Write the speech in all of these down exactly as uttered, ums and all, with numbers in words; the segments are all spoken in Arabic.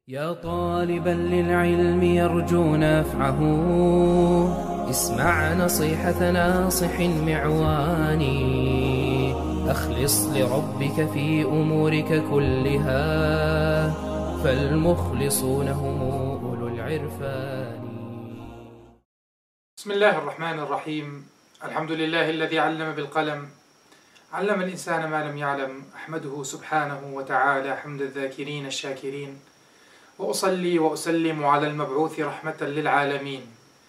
يا طالبا للعلم يرجو نفعه، اسمع نصيحة ناصح معوان. أخلص لربك في أمورك كلها، فالمخلصون هم أولو العرفان. بسم الله الرحمن الرحيم. الحمد لله الذي علم بالقلم، علم الإنسان ما لم يعلم. أحمده سبحانه وتعالى حمد الذاكرين الشاكرين، وأصلي وأسلم على المبعوث رحمة للعالمين،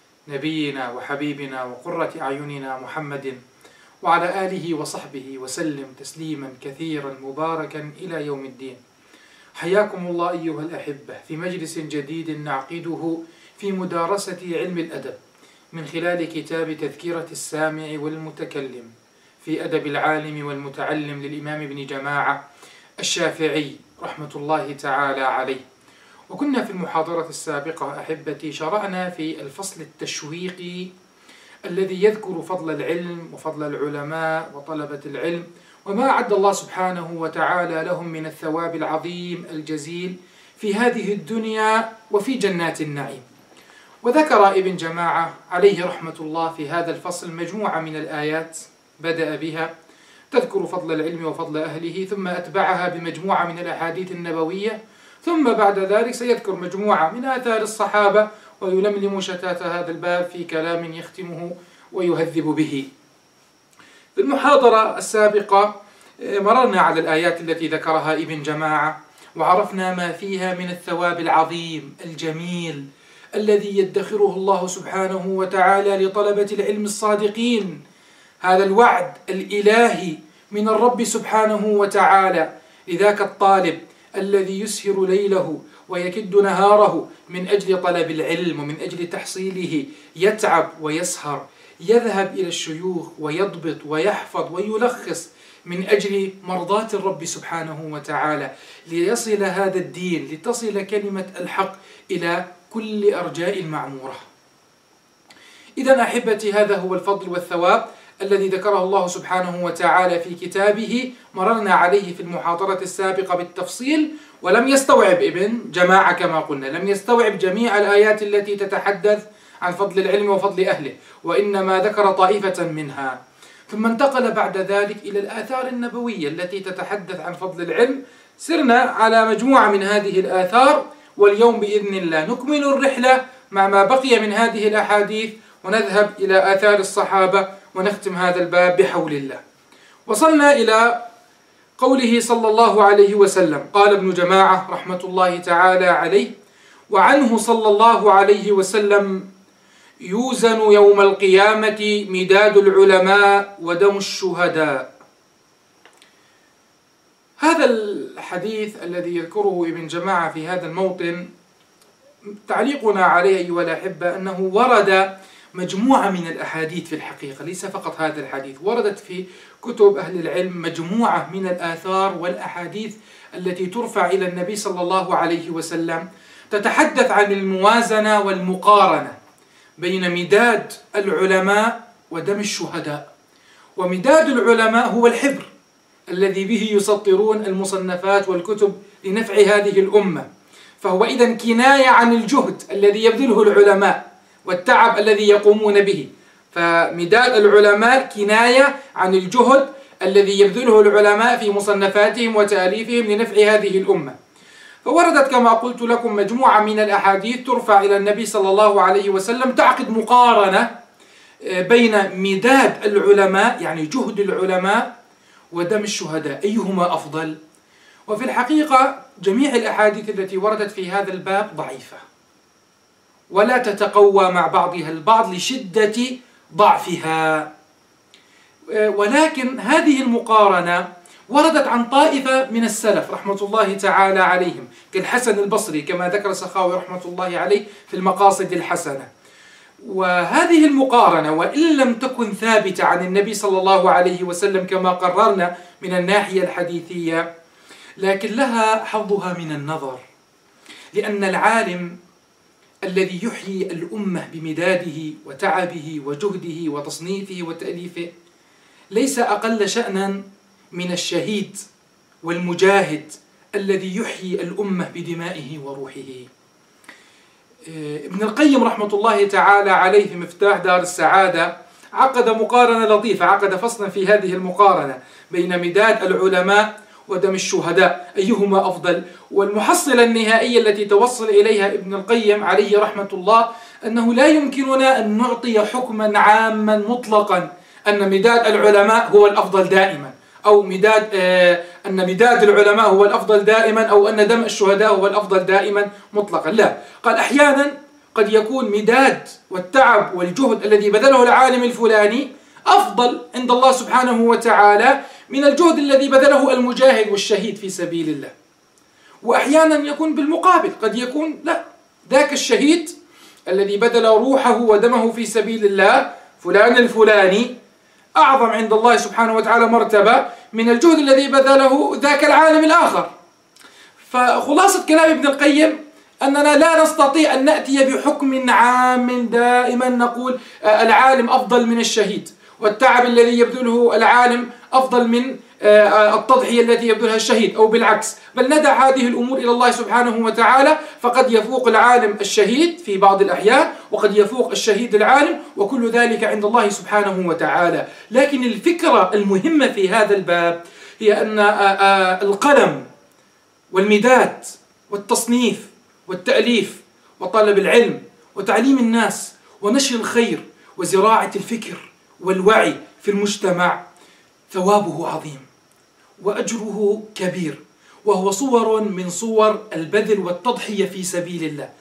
نبينا وحبيبنا وقرة أعيننا محمد، وعلى آله وصحبه وسلم تسليما كثيرا مباركا إلى يوم الدين. حياكم الله أيها الأحبة في مجلس جديد نعقده في مدارسة علم الأدب من خلال كتاب تذكرة السامع والمتكلم في أدب العالم والمتعلم للإمام ابن جماعة الشافعي رحمة الله تعالى عليه. وكنا في المحاضرة السابقة أحبتي شرعنا في الفصل التشويقي الذي يذكر فضل العلم وفضل العلماء وطلبة العلم، وما أعد الله سبحانه وتعالى لهم من الثواب العظيم الجزيل في هذه الدنيا وفي جنات النعيم. وذكر ابن جماعة عليه رحمة الله في هذا الفصل مجموعة من الآيات بدأ بها تذكر فضل العلم وفضل أهله، ثم أتبعها بمجموعة من الأحاديث النبوية، ثم بعد ذلك سيذكر مجموعة من آثار الصحابة ويلملم شتات هذا الباب في كلام يختمه ويهذب به. في المحاضرة السابقة مررنا على الآيات التي ذكرها ابن جماعة وعرفنا ما فيها من الثواب العظيم الجميل الذي يدخره الله سبحانه وتعالى لطلبة العلم الصادقين. هذا الوعد الإلهي من الرب سبحانه وتعالى لذاك الطالب الذي يسهر ليله ويكد نهاره من أجل طلب العلم ومن أجل تحصيله، يتعب ويسهر، يذهب إلى الشيوخ ويضبط ويحفظ ويلخص من أجل مرضاة الرب سبحانه وتعالى، ليصل هذا الدين، لتصل كلمة الحق إلى كل أرجاء المعمورة. إذن أحبتي هذا هو الفضل والثواب الذي ذكره الله سبحانه وتعالى في كتابه، مررنا عليه في المحاضرة السابقة بالتفصيل، ولم يستوعب ابن جماعة كما قلنا، لم يستوعب جميع الآيات التي تتحدث عن فضل العلم وفضل أهله، وإنما ذكر طائفة منها، ثم انتقل بعد ذلك إلى الآثار النبوية التي تتحدث عن فضل العلم. سرنا على مجموعة من هذه الآثار، واليوم بإذن الله نكمل الرحلة مع ما بقي من هذه الأحاديث ونذهب إلى آثار الصحابة ونختم هذا الباب بحول الله. وصلنا إلى قوله صلى الله عليه وسلم، قال ابن جماعة رحمة الله تعالى عليه: وعنه صلى الله عليه وسلم: يوزن يوم القيامة مداد العلماء ودم الشهداء. هذا الحديث الذي يذكره ابن جماعة في هذا الموطن تعليقنا عليه أيها الأحبة أنه ورد مجموعة من الأحاديث في الحقيقة، ليس فقط هذا الحديث، وردت في كتب أهل العلم مجموعة من الآثار والأحاديث التي ترفع إلى النبي صلى الله عليه وسلم تتحدث عن الموازنة والمقارنة بين مداد العلماء ودم الشهداء. ومداد العلماء هو الحبر الذي به يسطرون المصنفات والكتب لنفع هذه الأمة، فهو إذن كناية عن الجهد الذي يبذله العلماء والتعب الذي يقومون به. فمداد العلماء كناية عن الجهد الذي يبذله العلماء في مصنفاتهم وتأليفهم لنفع هذه الأمة. فوردت كما قلت لكم مجموعة من الأحاديث ترفع إلى النبي صلى الله عليه وسلم تعقد مقارنة بين مداد العلماء يعني جهد العلماء ودم الشهداء، أيهما أفضل؟ وفي الحقيقة جميع الأحاديث التي وردت في هذا الباب ضعيفة ولا تتقوى مع بعضها البعض لشدة ضعفها، ولكن هذه المقارنة وردت عن طائفة من السلف رحمة الله تعالى عليهم كالحسن البصري كما ذكر السخاوي رحمة الله عليه في المقاصد الحسنة. وهذه المقارنة وإن لم تكن ثابتة عن النبي صلى الله عليه وسلم كما قررنا من الناحية الحديثية، لكن لها حظها من النظر، لأن العالم الذي يحيي الأمة بمداده وتعبه وجهده وتصنيفه وتأليفه ليس أقل شأنا من الشهيد والمجاهد الذي يحيي الأمة بدمائه وروحه. ابن القيم رحمة الله تعالى عليه في مفتاح دار السعادة عقد مقارنة لطيفة، عقد فصلا في هذه المقارنة بين مداد العلماء ودم الشهداء أيهما أفضل. والمحصلة النهائية التي توصل إليها ابن القيم عليه رحمة الله أنه لا يمكننا أن نعطي حكما عاما مطلقا أن مداد العلماء هو الأفضل دائما، أو مداد آه أن مداد العلماء هو الأفضل دائما، أو أن دم الشهداء هو الأفضل دائما مطلقا. لا، قال أحيانا قد يكون مداد والتعب والجهد الذي بذله العالم الفلاني أفضل عند الله سبحانه وتعالى من الجهد الذي بذله المجاهد والشهيد في سبيل الله. وأحيانا يكون بالمقابل، قد يكون لا، ذاك الشهيد الذي بذل روحه ودمه في سبيل الله فلان الفلاني أعظم عند الله سبحانه وتعالى مرتبة من الجهد الذي بذله ذاك العالم الآخر. فخلاصة كلام ابن القيم أننا لا نستطيع أن نأتي بحكم عام دائما نقول العالم أفضل من الشهيد، والتعب الذي يبذله العالم أفضل من التضحية التي يبذلها الشهيد، أو بالعكس، بل ندع هذه الأمور إلى الله سبحانه وتعالى. فقد يفوق العالم الشهيد في بعض الأحيان، وقد يفوق الشهيد العالم، وكل ذلك عند الله سبحانه وتعالى. لكن الفكرة المهمة في هذا الباب هي أن القلم والمداد والتصنيف والتأليف وطلب العلم وتعليم الناس ونشر الخير وزراعة الفكر والوعي في المجتمع ثوابه عظيم وأجره كبير، وهو صور من صور البذل والتضحية في سبيل الله.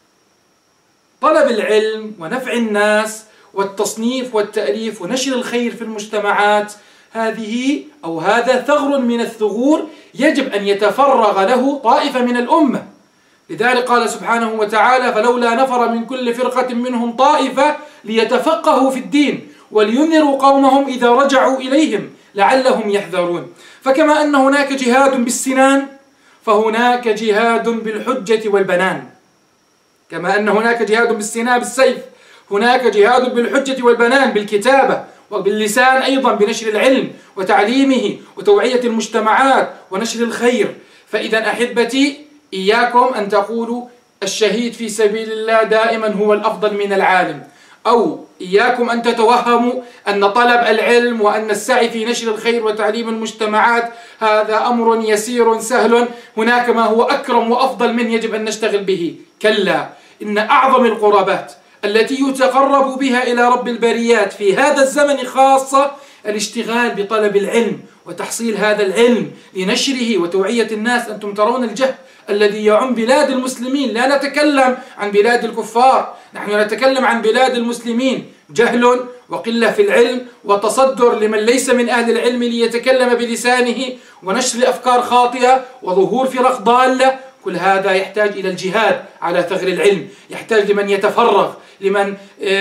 طلب العلم ونفع الناس والتصنيف والتأليف ونشر الخير في المجتمعات، هذه أو هذا ثغر من الثغور يجب أن يتفرغ له طائفة من الأمة. لذلك قال سبحانه وتعالى: فلولا نفر من كل فرقة منهم طائفة ليتفقهوا في الدين ولينذروا قومهم إذا رجعوا إليهم لعلهم يحذرون. فكما أن هناك جهاد بالسنان فهناك جهاد بالحجة والبنان، كما أن هناك جهاد بالسنان بالسيف هناك جهاد بالحجة والبنان بالكتابة وباللسان أيضا بنشر العلم وتعليمه وتوعية المجتمعات ونشر الخير. فإذا أحبتي إياكم أن تقولوا الشهيد في سبيل الله دائما هو الأفضل من العالم، أو إياكم أن تتوهموا أن طلب العلم وأن السعي في نشر الخير وتعليم المجتمعات هذا أمر يسير سهل، هناك ما هو أكرم وأفضل منه يجب أن نشتغل به. كلا، إن أعظم القربات التي يتقرب بها إلى رب البريات في هذا الزمن خاصة الاشتغال بطلب العلم وتحصيل هذا العلم لنشره وتوعية الناس. أنتم ترون الجهل الذي يعم بلاد المسلمين، لا نتكلم عن بلاد الكفار، نحن نتكلم عن بلاد المسلمين. جهل وقلة في العلم وتصدر لمن ليس من أهل العلم ليتكلم بلسانه ونشر أفكار خاطئة وظهور فرق ضالة، كل هذا يحتاج إلى الجهاد على ثغر العلم، يحتاج لمن يتفرغ، لمن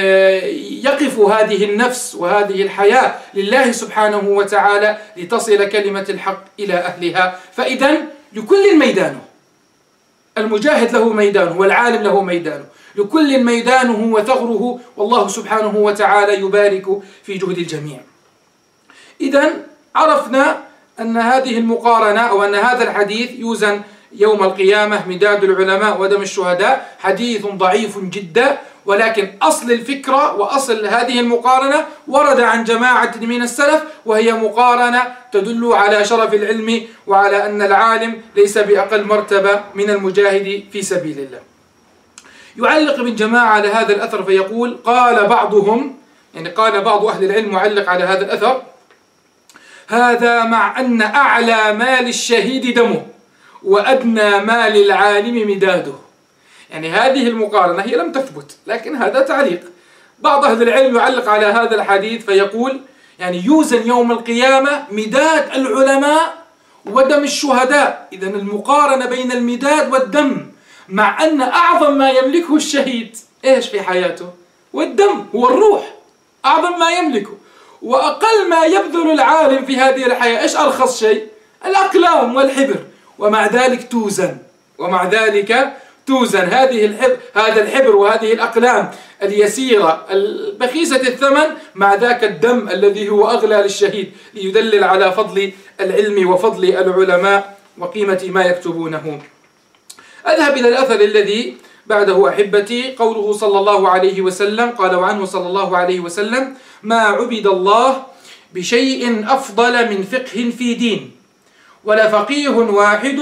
يقف هذه النفس وهذه الحياة لله سبحانه وتعالى لتصل كلمة الحق إلى أهلها. فإذا لكل ميدانه، المجاهد له ميدانه والعالم له ميدانه، لكل ميدانه وثغره، والله سبحانه وتعالى يبارك في جهد الجميع. إذا عرفنا أن هذه المقارنة أو أن هذا الحديث يوزن يوم القيامة مداد العلماء ودم الشهداء حديث ضعيف جدا، ولكن أصل الفكرة وأصل هذه المقارنة ورد عن جماعة من السلف، وهي مقارنة تدل على شرف العلم وعلى أن العالم ليس بأقل مرتبة من المجاهد في سبيل الله. يعلق ابن جماعة على هذا الأثر فيقول: قال بعضهم، يعني قال بعض أهل العلم معلق على هذا الأثر: هذا مع أن أعلى مال الشهيد دمه وأدنى مال العالم مداده. يعني هذه المقارنة هي لم تثبت، لكن هذا تعليق. بعض أهل العلم يعلق على هذا الحديث فيقول: يعني يوزن يوم القيامة مداد العلماء ودم الشهداء. إذن المقارنة بين المداد والدم، مع أن أعظم ما يملكه الشهيد إيش في حياته؟ والدم، هو الروح، أعظم ما يملكه. وأقل ما يبذل العالم في هذه الحياة إيش أرخص شيء؟ الأقلام والحبر. ومع ذلك توزن، ومع ذلك توزن هذه الحبر، هذا الحبر وهذه الأقلام اليسيرة البخيسة الثمن مع ذاك الدم الذي هو أغلى للشهيد، ليدلل على فضل العلم وفضل العلماء وقيمة ما يكتبونه. أذهب إلى الأثر الذي بعده أحبتي، قوله صلى الله عليه وسلم، قال وعنه صلى الله عليه وسلم: ما عبد الله بشيء أفضل من فقه في دين، ولا فقيه واحد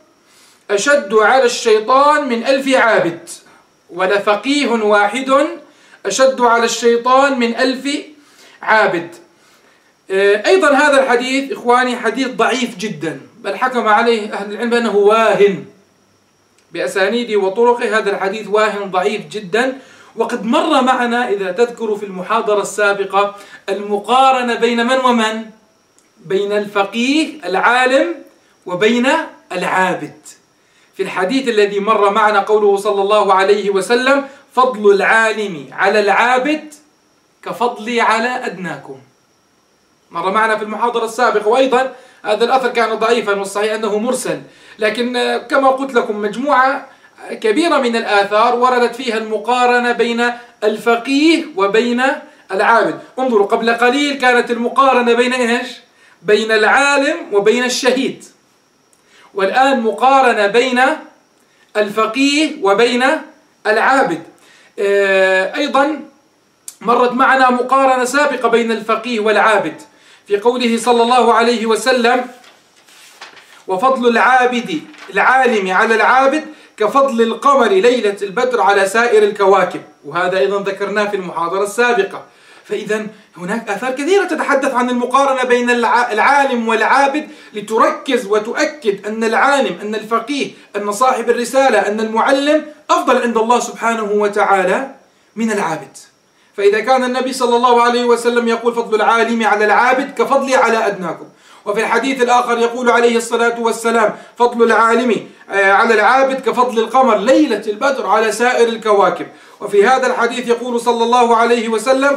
أشد على الشيطان من ألف عابد. ولا فقيه واحد أشد على الشيطان من ألف عابد. أيضا هذا الحديث إخواني حديث ضعيف جدا، بل حكم عليه أهل العلم بأنه واهن بأسانيده وطرقه. هذا الحديث واهن ضعيف جدا. وقد مر معنا إذا تذكروا في المحاضرة السابقة المقارنة بين من ومن؟ بين الفقيه العالم وبين العابد. في الحديث الذي مر معنا قوله صلى الله عليه وسلم: فضل العالم على العابد كفضلي على أدناكم. مر معنا في المحاضرة السابقة. وأيضا هذا الأثر كان ضعيفا، والصحيح أنه مرسل، لكن كما قلت لكم مجموعة كبيرة من الآثار وردت فيها المقارنة بين الفقيه وبين العابد. انظروا، قبل قليل كانت المقارنة بين إيش؟ بين العالم وبين الشهيد. والآن مقارنة بين الفقيه وبين العابد. أيضا مرت معنا مقارنة سابقة بين الفقيه والعابد في قوله صلى الله عليه وسلم: وفضل العابد العالم على العابد كفضل القمر ليلة البدر على سائر الكواكب. وهذا أيضا ذكرناه في المحاضرة السابقة. فإذا هناك آثار كثيرة تتحدث عن المقارنة بين العالم والعابد لتركز وتؤكد أن العالم، أن الفقيه، أن صاحب الرسالة، أن المعلم أفضل عند الله سبحانه وتعالى من العابد. فإذا كان النبي صلى الله عليه وسلم يقول: فضل العالم على العابد كفضلي على أدناكم. وفي الحديث الآخر يقول عليه الصلاة والسلام: فضل العالم على العابد كفضل القمر ليلة البدر على سائر الكواكب. وفي هذا الحديث يقول صلى الله عليه وسلم: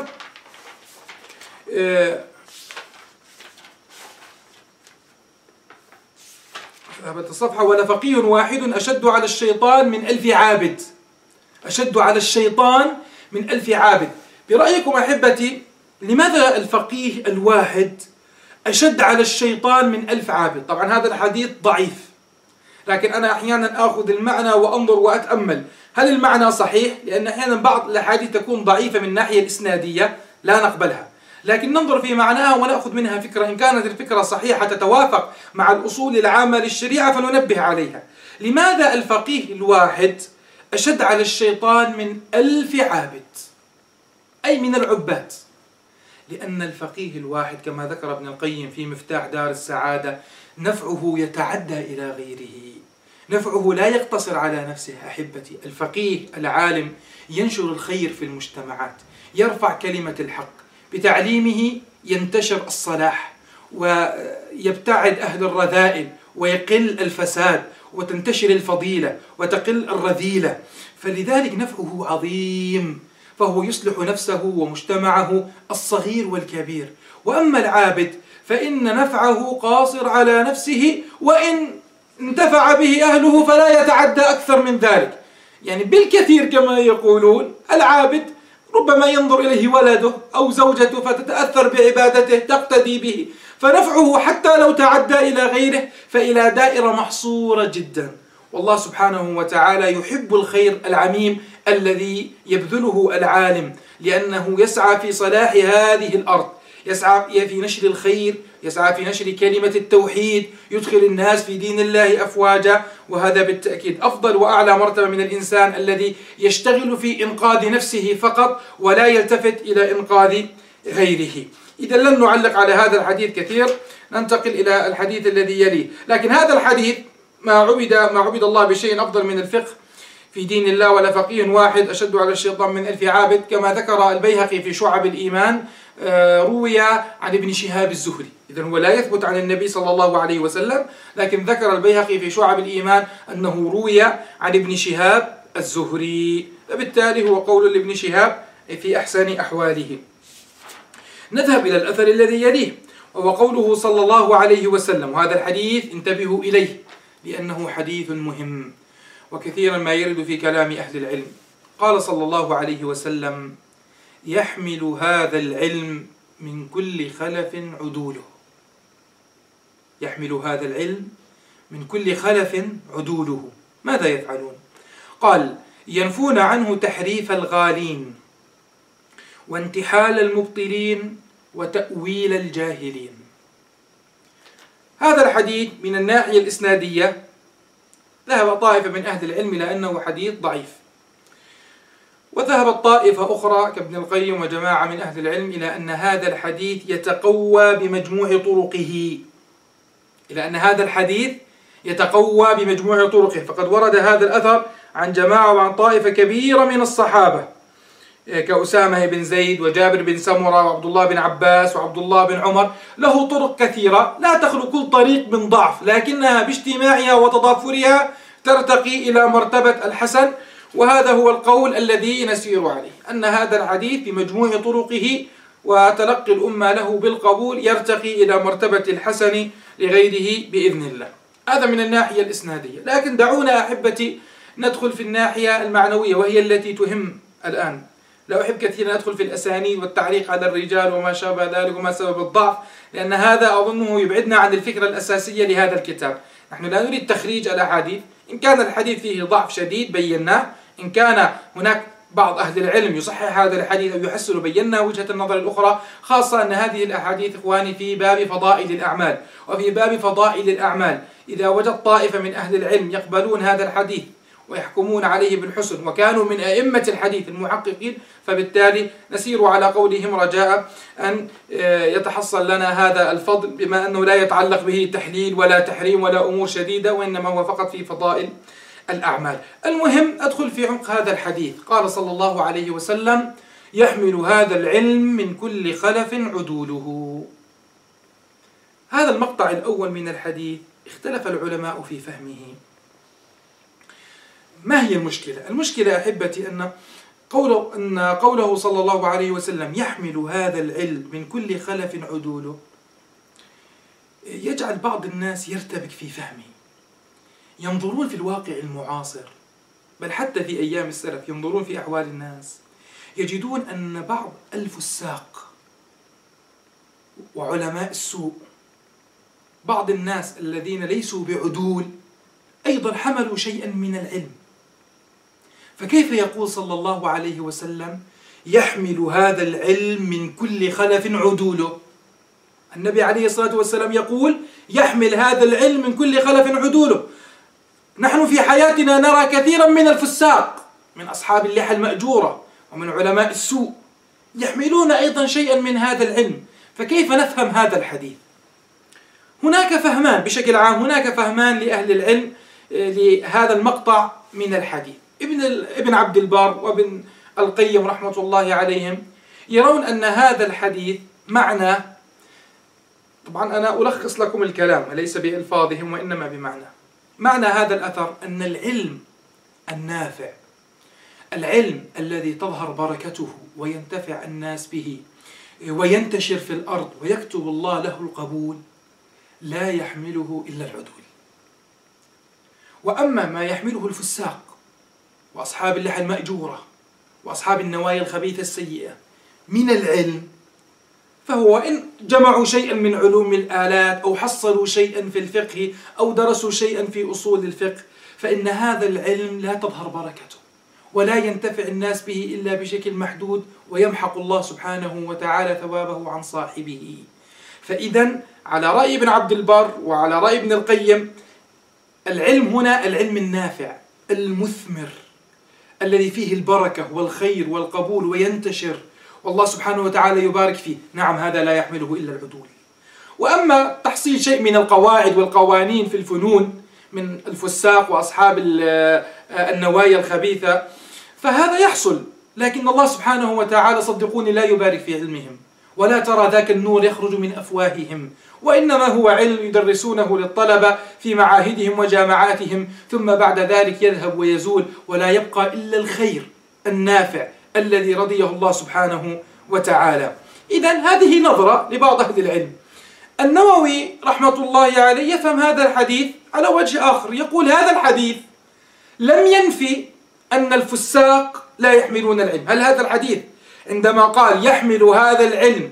ذهبت الصفحة: ولا فقيه واحد أشد على الشيطان من ألف عابد. أشد على الشيطان من ألف عابد. برأيكم أحبتي، لماذا الفقيه الواحد أشد على الشيطان من ألف عابد؟ طبعا هذا الحديث ضعيف، لكن أنا أحيانا أخذ المعنى وأنظر وأتأمل هل المعنى صحيح؟ لأن أحيانا بعض الأحاديث تكون ضعيفة من الناحية الإسنادية لا نقبلها، لكن ننظر في معناها ونأخذ منها فكرة. إن كانت الفكرة صحيحة تتوافق مع الأصول العامة للشريعة فننبه عليها. لماذا الفقيه الواحد أشد على الشيطان من ألف عابد، أي من العباد؟ لأن الفقيه الواحد كما ذكر ابن القيم في مفتاح دار السعادة نفعه يتعدى إلى غيره، نفعه لا يقتصر على نفسه. أحبتي، الفقيه العالم ينشر الخير في المجتمعات، يرفع كلمة الحق، بتعليمه ينتشر الصلاح ويبتعد أهل الرذائل ويقل الفساد وتنتشر الفضيلة وتقل الرذيلة. فلذلك نفعه عظيم، فهو يصلح نفسه ومجتمعه الصغير والكبير. وأما العابد فإن نفعه قاصر على نفسه، وإن انتفع به أهله فلا يتعدى أكثر من ذلك. يعني بالكثير كما يقولون، العابد ربما ينظر إليه ولده أو زوجته فتتأثر بعبادته تقتدي به، فنفعه حتى لو تعدى إلى غيره فإلى دائرة محصورة جدا. والله سبحانه وتعالى يحب الخير العميم الذي يبذله العالم، لأنه يسعى في صلاح هذه الأرض، يسعى في نشر الخير، يسعى في نشر كلمة التوحيد، يدخل الناس في دين الله أفواجا. وهذا بالتأكيد أفضل وأعلى مرتبة من الإنسان الذي يشتغل في إنقاذ نفسه فقط ولا يلتفت إلى إنقاذ غيره. إذا لن نعلق على هذا الحديث كثير، ننتقل إلى الحديث الذي يليه. لكن هذا الحديث ما عبد ما عبد الله بشيء أفضل من الفقه في دين الله، ولا فقيه واحد أشد على الشيطان من ألف عابد، كما ذكر البيهقي في شعب الإيمان، روي عن ابن شهاب الزهري. إذن هو لا يثبت عن النبي صلى الله عليه وسلم، لكن ذكر البيهقي في شعب الإيمان أنه روي عن ابن شهاب الزهري، فبالتالي هو قول لابن شهاب في أحسن أحواله. نذهب إلى الأثر الذي يليه، وهو قوله صلى الله عليه وسلم، وهذا الحديث انتبهوا إليه لأنه حديث مهم وكثيرا ما يرد في كلام أهل العلم. قال صلى الله عليه وسلم: يحمل هذا العلم من كل خلف عدوله. يحمل هذا العلم من كل خلف عدوله. ماذا يفعلون؟ قال: ينفون عنه تحريف الغالين وانتحال المبطلين وتأويل الجاهلين. هذا الحديث من الناحية الإسنادية ذهب طائفة من أهل العلم إلى أنه حديث ضعيف، وذهبت طائفة أخرى كابن القيم وجماعة من أهل العلم إلى أن هذا الحديث يتقوى بمجموع طرقه إلى أن هذا الحديث يتقوى بمجموع طرقه فقد ورد هذا الأثر عن جماعة وعن طائفة كبيرة من الصحابة كأسامة بن زيد وجابر بن سمرة وعبد الله بن عباس وعبد الله بن عمر، له طرق كثيرة لا تخلو كل طريق من ضعف، لكنها باجتماعها وتضافرها ترتقي إلى مرتبة الحسن. وهذا هو القول الذي نسير عليه، أن هذا الحديث بمجموع طرقه وتلقي الأمة له بالقبول يرتقي إلى مرتبة الحسن لغيره بإذن الله. هذا من الناحية الإسنادية. لكن دعونا أحبتي ندخل في الناحية المعنوية وهي التي تهم الآن. لا أحب كثيرا أدخل في الأسانيد والتعليق على الرجال وما شابه ذلك وما سبب الضعف، لأن هذا أظنه يبعدنا عن الفكرة الأساسية لهذا الكتاب. نحن لا نريد تخريج الأحاديث، إن كان الحديث فيه ضعف شديد بيناه، إن كان هناك بعض أهل العلم يصحح هذا الحديث أو يحسن بينا وجهة النظر الأخرى، خاصة أن هذه الأحاديث إخواني في باب فضائل الأعمال. وفي باب فضائل الأعمال إذا وجد طائفة من أهل العلم يقبلون هذا الحديث ويحكمون عليه بالحسن وكانوا من أئمة الحديث المحققين، فبالتالي نسير على قولهم رجاء أن يتحصل لنا هذا الفضل، بما أنه لا يتعلق به تحليل ولا تحريم ولا أمور شديدة، وإنما هو فقط في فضائل الأعمال. المهم أدخل في عمق هذا الحديث. قال صلى الله عليه وسلم: يحمل هذا العلم من كل خلف عدوله. هذا المقطع الأول من الحديث اختلف العلماء في فهمه. ما هي المشكلة؟ المشكلة أحبتي أن قوله, أن قوله صلى الله عليه وسلم يحمل هذا العلم من كل خلف عدوله يجعل بعض الناس يرتبك في فهمه. ينظرون في الواقع المعاصر، بل حتى في أيام السلف ينظرون في أحوال الناس، يجدون أن بعض الفساق وعلماء السوء، بعض الناس الذين ليسوا بعدول، أيضا حملوا شيئا من العلم. فكيف يقول صلى الله عليه وسلم يحمل هذا العلم من كل خلف عدوله؟ النبي عليه الصلاة والسلام يقول يحمل هذا العلم من كل خلف عدوله. نحن في حياتنا نرى كثيرا من الفساق، من أصحاب اللحى المأجورة ومن علماء السوء، يحملون أيضا شيئا من هذا العلم. فكيف نفهم هذا الحديث؟ هناك فهمان بشكل عام، هناك فهمان لأهل العلم لهذا المقطع من الحديث. ابن ابن عبد البر وابن القيم رحمة الله عليهم يرون أن هذا الحديث معنى، طبعا أنا ألخص لكم الكلام ليس بألفاظهم وإنما بمعنى. معنى هذا الأثر أن العلم النافع، العلم الذي تظهر بركته وينتفع الناس به وينتشر في الأرض ويكتب الله له القبول، لا يحمله إلا العدول. وأما ما يحمله الفساق وأصحاب اللحى المأجورة وأصحاب النوايا الخبيثة السيئة من العلم، فهو إن جمعوا شيئا من علوم الآلات أو حصلوا شيئا في الفقه أو درسوا شيئا في أصول الفقه، فإن هذا العلم لا تظهر بركته ولا ينتفع الناس به إلا بشكل محدود، ويمحق الله سبحانه وتعالى ثوابه عن صاحبه. فإذا على رأي ابن عبد البر وعلى رأي ابن القيم، العلم هنا العلم النافع المثمر الذي فيه البركة والخير والقبول وينتشر والله سبحانه وتعالى يبارك فيه، نعم هذا لا يحمله إلا العدول. وأما تحصيل شيء من القواعد والقوانين في الفنون من الفساق وأصحاب النوايا الخبيثة فهذا يحصل، لكن الله سبحانه وتعالى صدقوني لا يبارك في علمهم، ولا ترى ذاك النور يخرج من أفواههم، وإنما هو علم يدرسونه للطلبة في معاهدهم وجامعاتهم، ثم بعد ذلك يذهب ويزول ولا يبقى إلا الخير النافع الذي رضيه الله سبحانه وتعالى. إذن هذه نظرة لبعض أهل العلم. النووي رحمة الله عليه يفهم هذا الحديث على وجه آخر، يقول هذا الحديث لم ينفي أن الفساق لا يحملون العلم. هل هذا الحديث عندما قال يحمل هذا العلم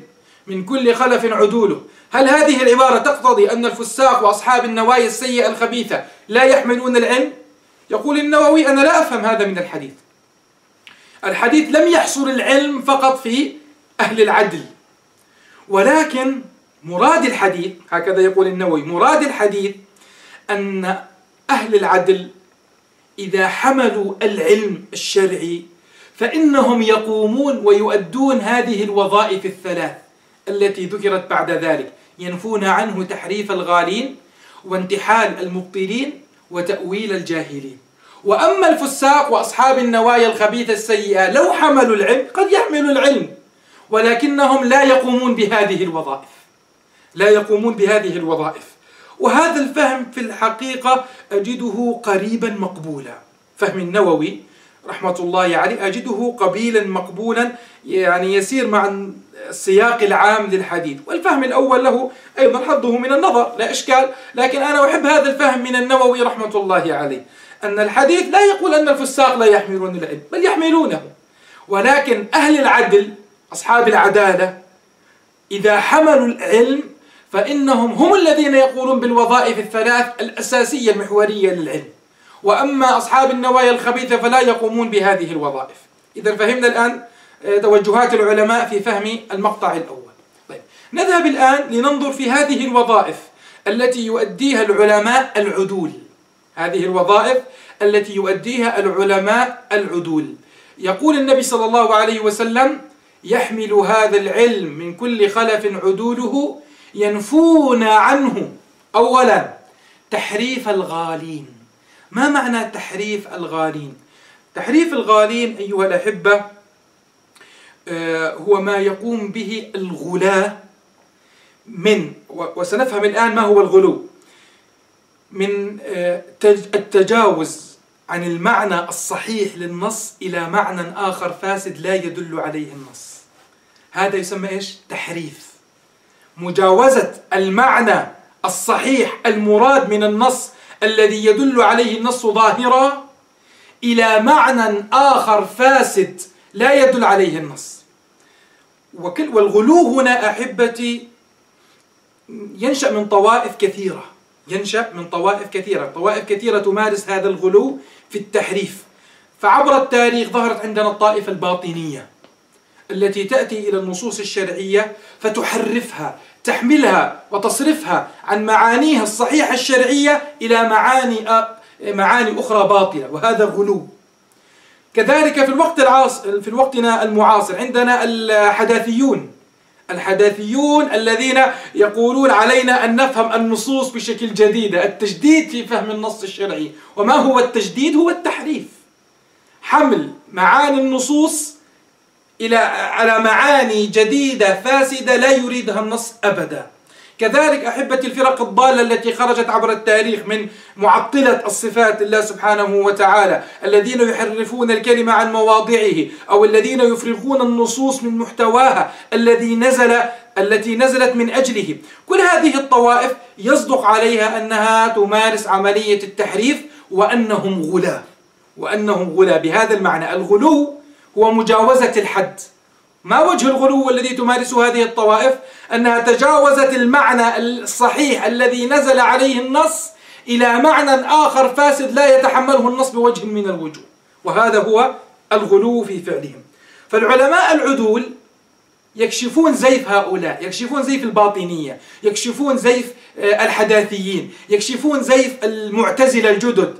من كل خلف عدوله. هل هذه العبارة تقتضي أن الفساق وأصحاب النوايا السيئة الخبيثة لا يحملون العلم؟ يقول النووي: أنا لا أفهم هذا من الحديث. الحديث لم يحصر العلم فقط في أهل العدل، ولكن مراد الحديث، هكذا يقول النووي، مراد الحديث أن أهل العدل إذا حملوا العلم الشرعي فإنهم يقومون ويؤدون هذه الوظائف الثلاث التي ذكرت بعد ذلك، ينفون عنه تحريف الغالين وانتحال المبطلين وتأويل الجاهلين. وأما الفساق وأصحاب النوايا الخبيثة السيئة لو حملوا العلم، قد يحملوا العلم ولكنهم لا يقومون بهذه الوظائف، لا يقومون بهذه الوظائف. وهذا الفهم في الحقيقة أجده قريبا مقبولا، فهم النووي رحمة الله عليه أجده قبيلا مقبولا، يعني يسير مع السياق العام للحديث. والفهم الأول له أيضا حظه من النظر، لا إشكال، لكن أنا أحب هذا الفهم من النووي رحمة الله عليه، أن الحديث لا يقول أن الفساق لا يحملون العلم، بل يحملونه، ولكن أهل العدل أصحاب العدالة إذا حملوا العلم فإنهم هم الذين يقولون بالوظائف الثلاث الأساسية المحورية للعلم، وأما أصحاب النوايا الخبيثة فلا يقومون بهذه الوظائف. إذا فهمنا الآن توجهات العلماء في فهم المقطع الأول. طيب، نذهب الآن لننظر في هذه الوظائف التي يؤديها العلماء العدول، هذه الوظائف التي يؤديها العلماء العدول. يقول النبي صلى الله عليه وسلم: يحمل هذا العلم من كل خلف عدوله ينفون عنه أولا تحريف الغالين. ما معنى تحريف الغالين؟ تحريف الغالين أيها الأحبة هو ما يقوم به الغلاة من، وسنفهم الآن ما هو الغلو، من التجاوز عن المعنى الصحيح للنص إلى معنى آخر فاسد لا يدل عليه النص. هذا يسمى إيش؟ تحريف. مجاوزة المعنى الصحيح المراد من النص الذي يدل عليه النص ظاهرا إلى معنى آخر فاسد لا يدل عليه النص. والغلو هنا أحبتي ينشأ من طوائف كثيرة، ينشأ من طوائف كثيرة، طوائف كثيرة تمارس هذا الغلو في التحريف. فعبر التاريخ ظهرت عندنا الطائفة الباطنية التي تأتي إلى النصوص الشرعية فتحرفها، تحملها وتصرفها عن معانيها الصحيحة الشرعية إلى معاني معاني أخرى باطلة، وهذا غلو. كذلك في الوقت العاصر، في وقتنا المعاصر عندنا الحداثيون، الحداثيون الذين يقولون علينا أن نفهم النصوص بشكل جديد، التجديد في فهم النص الشرعي. وما هو التجديد؟ هو التحريف، حمل معاني النصوص إلى على معاني جديدة فاسدة لا يريدها النص أبدا. كذلك أحبتي الفرق الضالة التي خرجت عبر التاريخ من معطلة الصفات الله سبحانه وتعالى، الذين يحرفون الكلمة عن مواضعه، أو الذين يفرغون النصوص من محتواها الذي نزل التي نزلت من أجله. كل هذه الطوائف يصدق عليها أنها تمارس عملية التحريف، وأنهم غلاة، وأنهم غلاة بهذا المعنى. الغلو هو مجاوزة الحد. ما وجه الغلو الذي تمارسه هذه الطوائف؟ أنها تجاوزت المعنى الصحيح الذي نزل عليه النص إلى معنى آخر فاسد لا يتحمله النص بوجه من الوجوه، وهذا هو الغلو في فعلهم. فالعلماء العدول يكشفون زيف هؤلاء، يكشفون زيف الباطنية، يكشفون زيف الحداثيين، يكشفون زيف المعتزلة الجدد،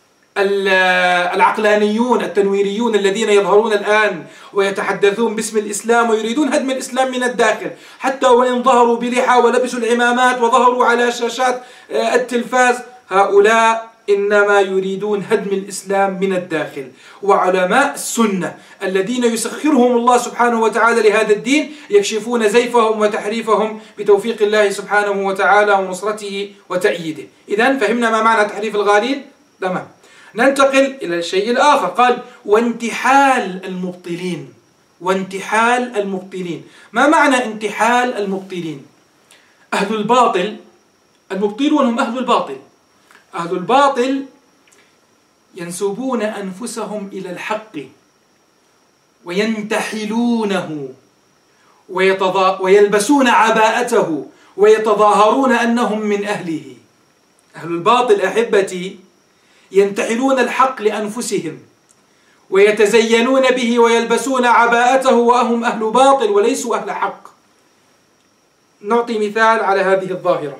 العقلانيون التنويريون الذين يظهرون الآن ويتحدثون باسم الإسلام ويريدون هدم الإسلام من الداخل، حتى وإن ظهروا بلحى ولبسوا العمامات وظهروا على شاشات التلفاز، هؤلاء إنما يريدون هدم الإسلام من الداخل. وعلماء السنة الذين يسخرهم الله سبحانه وتعالى لهذا الدين يكشفون زيفهم وتحريفهم بتوفيق الله سبحانه وتعالى ونصرته وتأييده. إذن فهمنا ما معنى تحريف الغالين؟ تمام. ننتقل إلى الشيء الآخر، قال: وانتحال المبطلين. وانتحال المبطلين، ما معنى انتحال المبطلين؟ أهل الباطل، المبطلون هم أهل الباطل. أهل الباطل ينسبون أنفسهم إلى الحق وينتحلونه ويتضا ويلبسون عباءته ويتظاهرون أنهم من أهله. أهل الباطل أحبتي ينتحلون الحق لأنفسهم ويتزينون به ويلبسون عباءته وهم أهل باطل وليسوا أهل حق. نعطي مثال على هذه الظاهرة.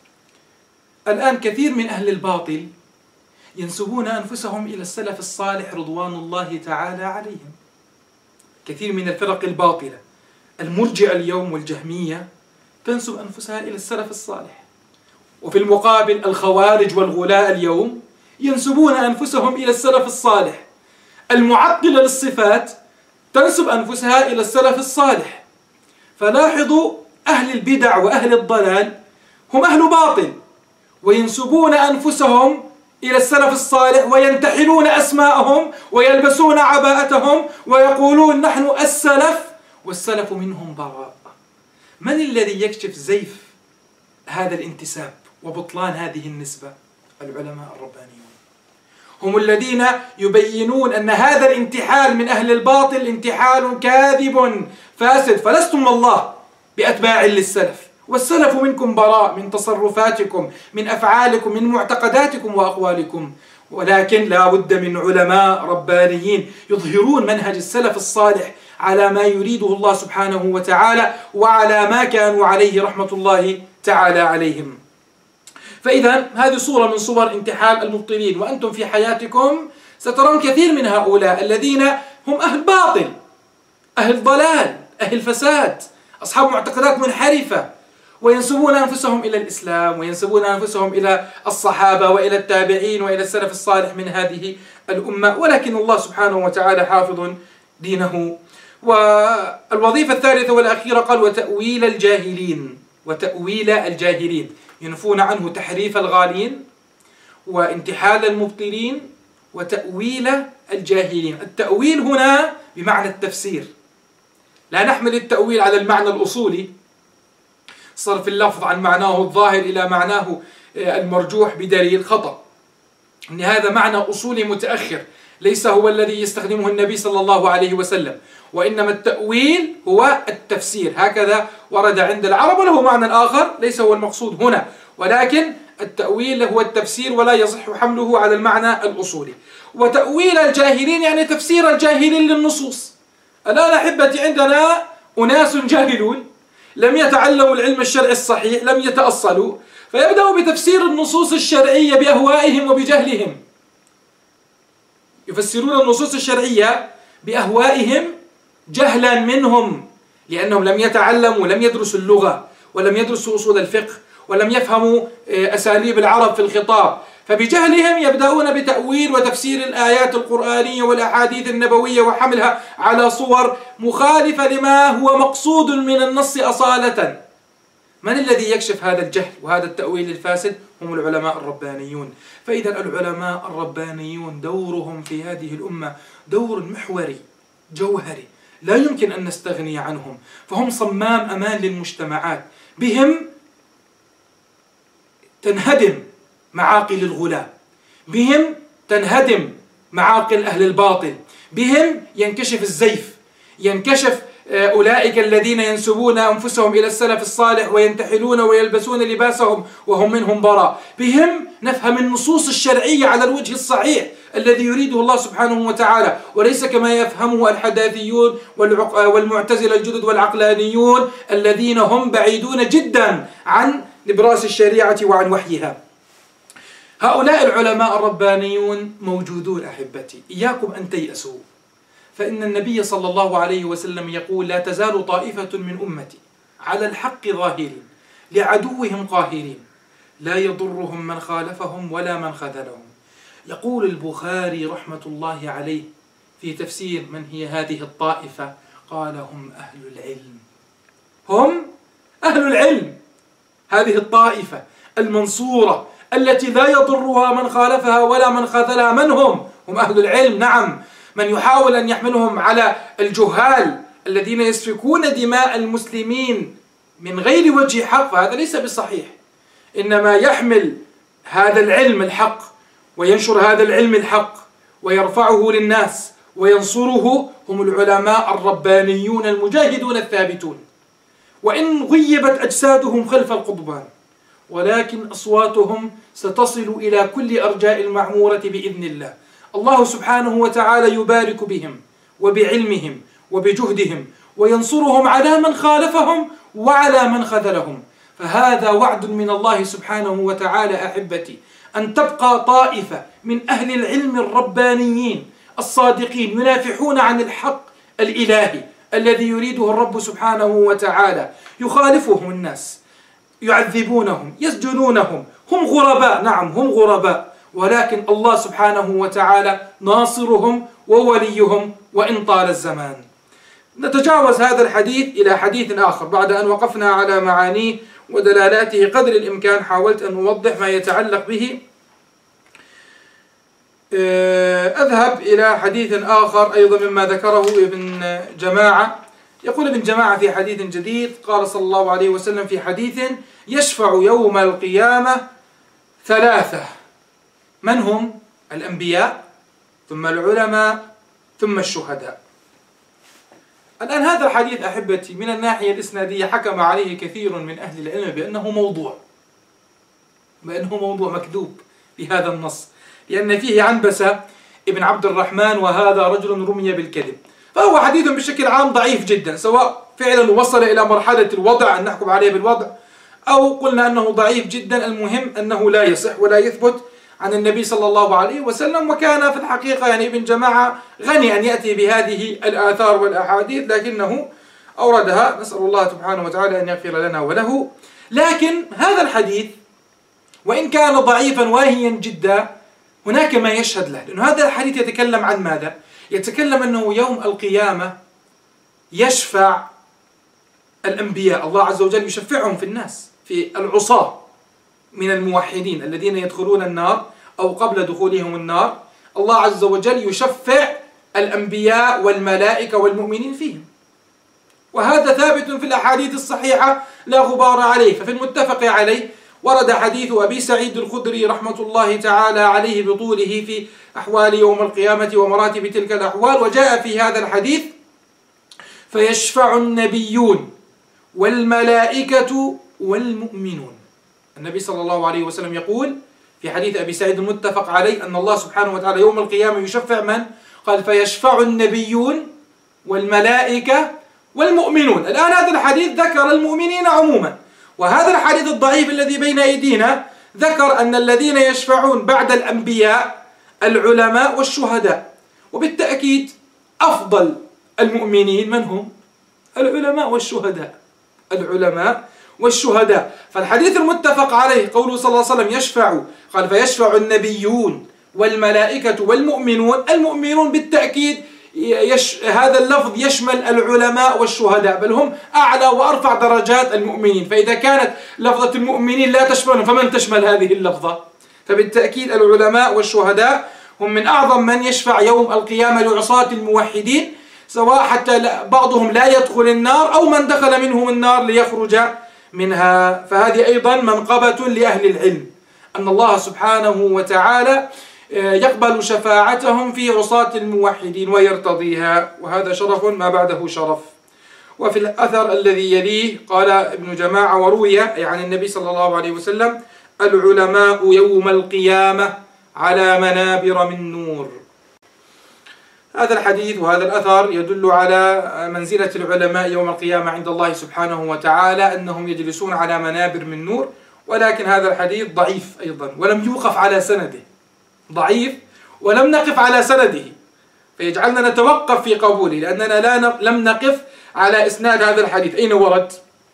الآن كثير من أهل الباطل ينسبون أنفسهم إلى السلف الصالح رضوان الله تعالى عليهم. كثير من الفرق الباطلة المرجئة اليوم والجهمية تنسب أنفسها إلى السلف الصالح، وفي المقابل الخوارج والغلاء اليوم ينسبون أنفسهم إلى السلف الصالح. المعطلة للصفات تنسب أنفسها إلى السلف الصالح. فلاحظوا أهل البدع وأهل الضلال هم أهل باطل وينسبون أنفسهم إلى السلف الصالح وينتحلون أسماءهم ويلبسون عباءتهم ويقولون نحن السلف والسلف منهم براء. من الذي يكشف زيف هذا الانتساب وبطلان هذه النسبة؟ العلماء الربانيون هم الذين يبينون أن هذا الانتحال من أهل الباطل انتحال كاذب فاسد. فلستم الله بأتباع للسلف، والسلف منكم براء من تصرفاتكم من أفعالكم من معتقداتكم وأقوالكم، ولكن لا بد من علماء ربانيين يظهرون منهج السلف الصالح على ما يريده الله سبحانه وتعالى وعلى ما كانوا عليه رحمة الله تعالى عليهم. فإذا هذه صورة من صور انتحال المبطلين، وأنتم في حياتكم سترون كثير من هؤلاء الذين هم أهل باطل، أهل ضلال، أهل فساد، أصحاب معتقدات منحرفة، وينسبون أنفسهم إلى الإسلام وينسبون أنفسهم إلى الصحابة وإلى التابعين وإلى السلف الصالح من هذه الأمة، ولكن الله سبحانه وتعالى حافظ دينه. والوظيفة الثالثة والأخيرة قال وتأويل الجاهلين. وتأويل الجاهلين ينفون عنه تحريف الغالين وانتحال المبطلين وتأويل الجاهلين. التأويل هنا بمعنى التفسير، لا نحمل التأويل على المعنى الأصولي، صرف اللفظ عن معناه الظاهر إلى معناه المرجوح بدليل خطأ، إن هذا معنى أصولي متأخر ليس هو الذي يستخدمه النبي صلى الله عليه وسلم، وإنما التأويل هو التفسير، هكذا ورد عند العرب، وله معنى آخر ليس هو المقصود هنا، ولكن التأويل هو التفسير ولا يصح حمله على المعنى الأصولي. وتأويل الجاهلين يعني تفسير الجاهلين للنصوص. الآن أحبتي عندنا أناس جاهلون لم يتعلموا العلم الشرعي الصحيح، لم يتأصلوا، فيبدأوا بتفسير النصوص الشرعية بأهوائهم وبجهلهم، يفسرون النصوص الشرعية بأهوائهم جهلا منهم، لأنهم لم يتعلموا، لم يدرسوا اللغة ولم يدرسوا أصول الفقه ولم يفهموا أساليب العرب في الخطاب، فبجهلهم يبدأون بتأويل وتفسير الآيات القرآنية والأحاديث النبوية وحملها على صور مخالفة لما هو مقصود من النص أصالة. من الذي يكشف هذا الجهل وهذا التأويل الفاسد؟ هم العلماء الربانيون. فإذا العلماء الربانيون دورهم في هذه الأمة دور محوري جوهري لا يمكن أن نستغني عنهم، فهم صمام أمان للمجتمعات، بهم تنهدم معاقل الغلاة، بهم تنهدم معاقل أهل الباطل، بهم ينكشف الزيف، ينكشف أولئك الذين ينسبون أنفسهم إلى السلف الصالح وينتحلون ويلبسون لباسهم وهم منهم براء، بهم نفهم النصوص الشرعية على الوجه الصحيح الذي يريده الله سبحانه وتعالى، وليس كما يفهمه الحداثيون والمعتزلة الجدد والعقلانيون الذين هم بعيدون جدا عن نبراس الشريعة وعن وحيها. هؤلاء العلماء الربانيون موجودون أحبتي، إياكم أن تيأسوا، فإن النبي صلى الله عليه وسلم يقول لا تزال طائفة من أمتي على الحق ظاهرين لعدوهم قاهرين لا يضرهم من خالفهم ولا من خذلهم. يقول البخاري رحمة الله عليه في تفسير من هي هذه الطائفة، قال هم أهل العلم، هم أهل العلم، هذه الطائفة المنصورة التي لا يضرها من خالفها ولا من خذلها. من هم؟ هم أهل العلم. نعم، من يحاول أن يحملهم على الجهال الذين يسفكون دماء المسلمين من غير وجه حق فهذا ليس بصحيح، إنما يحمل هذا العلم الحق وينشر هذا العلم الحق ويرفعه للناس وينصره هم العلماء الربانيون المجاهدون الثابتون وإن غيبت أجسادهم خلف القضبان، ولكن أصواتهم ستصل إلى كل أرجاء المعمورة بإذن الله. الله سبحانه وتعالى يبارك بهم وبعلمهم وبجهدهم، وينصرهم على من خالفهم وعلى من خذلهم. فهذا وعد من الله سبحانه وتعالى أحبتي، أن تبقى طائفة من أهل العلم الربانيين الصادقين ينافحون عن الحق الإلهي الذي يريده الرب سبحانه وتعالى. يخالفهم الناس، يعذبونهم، يسجنونهم، هم غرباء، نعم هم غرباء، ولكن الله سبحانه وتعالى ناصرهم ووليهم وإن طال الزمان. نتجاوز هذا الحديث إلى حديث آخر بعد أن وقفنا على معانيه ودلالاته قدر الإمكان. حاولت أن أوضح ما يتعلق به. أذهب إلى حديث آخر أيضا مما ذكره ابن جماعة. يقول ابن جماعة في حديث جديد، قال صلى الله عليه وسلم في حديث: يشفع يوم القيامة ثلاثة. من هم؟ الأنبياء، ثم العلماء، ثم الشهداء. الآن هذا الحديث أحبتي من الناحية الإسنادية حكم عليه كثير من أهل العلم بأنه موضوع، بأنه موضوع مكذوب بهذا النص، لأن فيه عنبسة ابن عبد الرحمن، وهذا رجل رمي بالكذب. فهو حديث بشكل عام ضعيف جدا، سواء فعلا وصل إلى مرحلة الوضع أن نحكم عليه بالوضع، أو قلنا أنه ضعيف جدا. المهم أنه لا يصح ولا يثبت عن النبي صلى الله عليه وسلم. وكان في الحقيقة يعني ابن جماعة غني أن يأتي بهذه الآثار والأحاديث، لكنه أوردها، نسأل الله سبحانه وتعالى أن يغفر لنا وله. لكن هذا الحديث وإن كان ضعيفا واهيا جدا، هناك ما يشهد له، لأن هذا الحديث يتكلم عن ماذا؟ يتكلم أنه يوم القيامة يشفع الأنبياء، الله عز وجل يشفعهم في الناس، في العصاة من الموحدين الذين يدخلون النار أو قبل دخولهم النار. الله عز وجل يشفع الأنبياء والملائكة والمؤمنين فيهم، وهذا ثابت في الأحاديث الصحيحة لا غبار عليه. ففي المتفق عليه ورد حديث أبي سعيد الخدري رحمة الله تعالى عليه بطوله في أحوال يوم القيامة ومراتب تلك الأحوال، وجاء في هذا الحديث: فيشفع النبيون والملائكة والمؤمنون. النبي صلى الله عليه وسلم يقول في حديث أبي سعيد المتفق عليه أن الله سبحانه وتعالى يوم القيامة يشفع من؟ قال: فيشفع النبيون والملائكة والمؤمنون. الآن هذا الحديث ذكر المؤمنين عموما، وهذا الحديث الضعيف الذي بين أيدينا ذكر أن الذين يشفعون بعد الأنبياء العلماء والشهداء. وبالتأكيد أفضل المؤمنين من هم؟ العلماء والشهداء، العلماء والشهداء. فالحديث المتفق عليه قوله صلى الله عليه وسلم يشفع، قال: فيشفع النبيون والملائكة والمؤمنون. المؤمنون بالتأكيد يش... هذا اللفظ يشمل العلماء والشهداء، بل هم أعلى وأرفع درجات المؤمنين. فإذا كانت لفظة المؤمنين لا تشملهم، فمن تشمل هذه اللفظة؟ فبالتأكيد العلماء والشهداء هم من أعظم من يشفع يوم القيامة لعصاة الموحدين، سواء حتى بعضهم لا يدخل النار أو من دخل منهم النار ليخرج منها. فهذه أيضا منقبة لأهل العلم، أن الله سبحانه وتعالى يقبل شفاعتهم في عصاة الموحدين ويرتضيها، وهذا شرف ما بعده شرف. وفي الأثر الذي يليه قال ابن جماعة: وروي أي عن النبي صلى الله عليه وسلم: العلماء يوم القيامة على منابر من نور. هذا الحديث وهذا الأثر يدل على منزلة العلماء يوم القيامة عند الله سبحانه وتعالى، أنهم يجلسون على منابر من نور. ولكن هذا الحديث ضعيف أيضا، ولم يوقف على سنده، ضعيف ولم نقف على سنده، فيجعلنا نتوقف في قبوله، لأننا لا لم نقف على إسناد هذا الحديث أين ورد.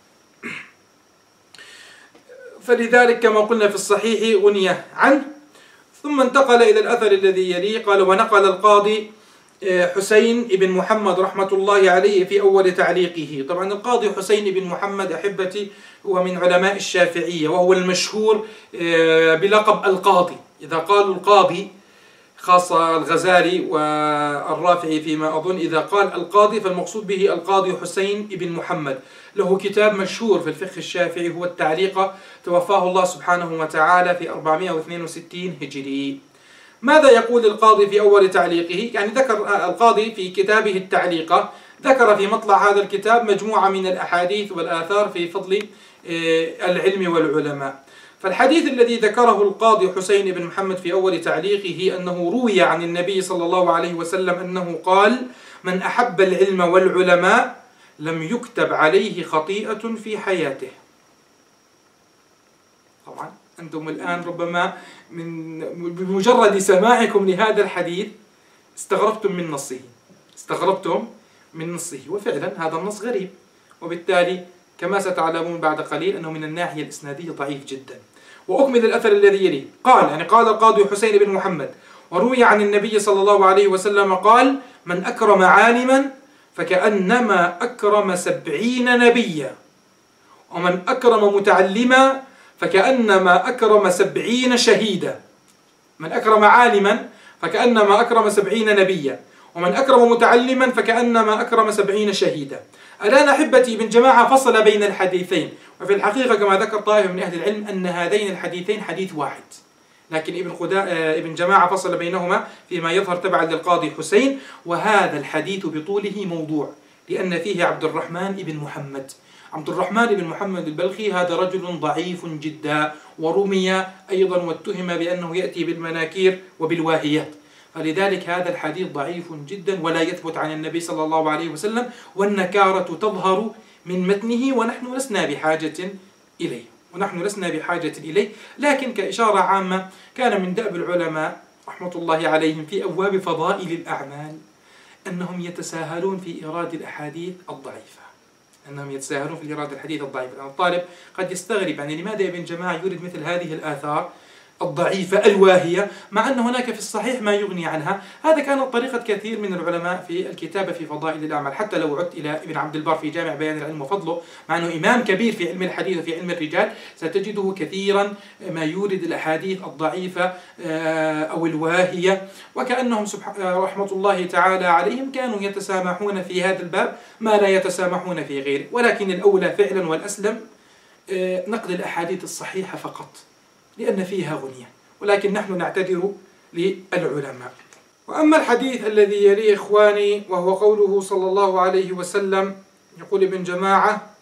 فلذلك كما قلنا في الصحيح غني عنه. ثم انتقل إلى الأثر الذي يليه، قال: ونقل القاضي حسين بن محمد رحمة الله عليه في أول تعليقه. طبعا القاضي حسين بن محمد أحبتي هو من علماء الشافعية، وهو المشهور بلقب القاضي. إذا قالوا القاضي، خاصة الغزالي والرافعي فيما أظن، إذا قال القاضي فالمقصود به القاضي حسين بن محمد. له كتاب مشهور في الفقه الشافعي هو التعليقة، توفاه الله سبحانه وتعالى في أربعمائة واثنين وستين هجري. ماذا يقول القاضي في أول تعليقه؟ يعني ذكر القاضي في كتابه التعليقة ذكر في مطلع هذا الكتاب مجموعة من الأحاديث والآثار في فضل العلم والعلماء. فالحديث الذي ذكره القاضي حسين بن محمد في أول تعليقه أنه روي عن النبي صلى الله عليه وسلم أنه قال: من أحب العلم والعلماء لم يكتب عليه خطيئة في حياته. طبعا أنتم الآن ربما من بمجرد سماعكم لهذا الحديث استغربتم من نصه استغربتم من نصه وفعلا هذا النص غريب، وبالتالي كما ستعلمون بعد قليل أنه من الناحية الإسنادية ضعيف جدا. وأكمل الأثر الذي يليه. قال يعني قال القاضي حسين بن محمد: وروي عن النبي صلى الله عليه وسلم قال: من أكرم عالما فكأنما أكرم سبعين نبيا، ومن أكرم متعلما فكأنما أكرم سبعين شهيدا. من أكرم عالما فكأنما أكرم سبعين نبيا، ومن أكرم متعلما فكأنما أكرم سبعين شهيدا. الآن أحبتي ابن جماعة فصل بين الحديثين، وفي الحقيقة كما ذكر طائفة من أهل العلم أن هذين الحديثين حديث واحد، لكن ابن خدا... ابن جماعة فصل بينهما فيما يظهر تبعا للقاضي حسين. وهذا الحديث بطوله موضوع، لأن فيه عبد الرحمن بن محمد. عبد الرحمن بن محمد البلخي هذا رجل ضعيف جدا، ورمي أيضا واتهم بأنه يأتي بالمناكير وبالواهيات، فلذلك هذا الحديث ضعيف جدا ولا يثبت عن النبي صلى الله عليه وسلم، والنكارة تظهر من متنه ونحن لسنا بحاجة إليه ونحن لسنا بحاجة إليه لكن كإشارة عامة كان من دأب العلماء رحمة الله عليهم في أبواب فضائل الأعمال أنهم يتساهلون في إيراد الأحاديث الضعيفة أنهم يتساهلون في إيراد الحديث الضعيف. لأن الطالب قد يستغرب يعني لماذا ابن جماعة يورد مثل هذه الآثار الضعيفة الواهية مع أن هناك في الصحيح ما يغني عنها. هذا كانت طريقة كثير من العلماء في الكتابة في فضائل الأعمال. حتى لو عدت إلى ابن عبد البر في جامع بيان العلم وفضله، مع أنه إمام كبير في علم الحديث وفي علم الرجال، ستجده كثيرا ما يورد الأحاديث الضعيفة أو الواهية، وكأنهم رحمة الله تعالى عليهم كانوا يتسامحون في هذا الباب ما لا يتسامحون في غيره. ولكن الأولى فعلا والأسلم نقل الأحاديث الصحيحة فقط، لأن فيها غنية، ولكن نحن نعتذر للعلماء. وأما الحديث الذي يليه إخواني وهو قوله صلى الله عليه وسلم، يقول ابن جماعة: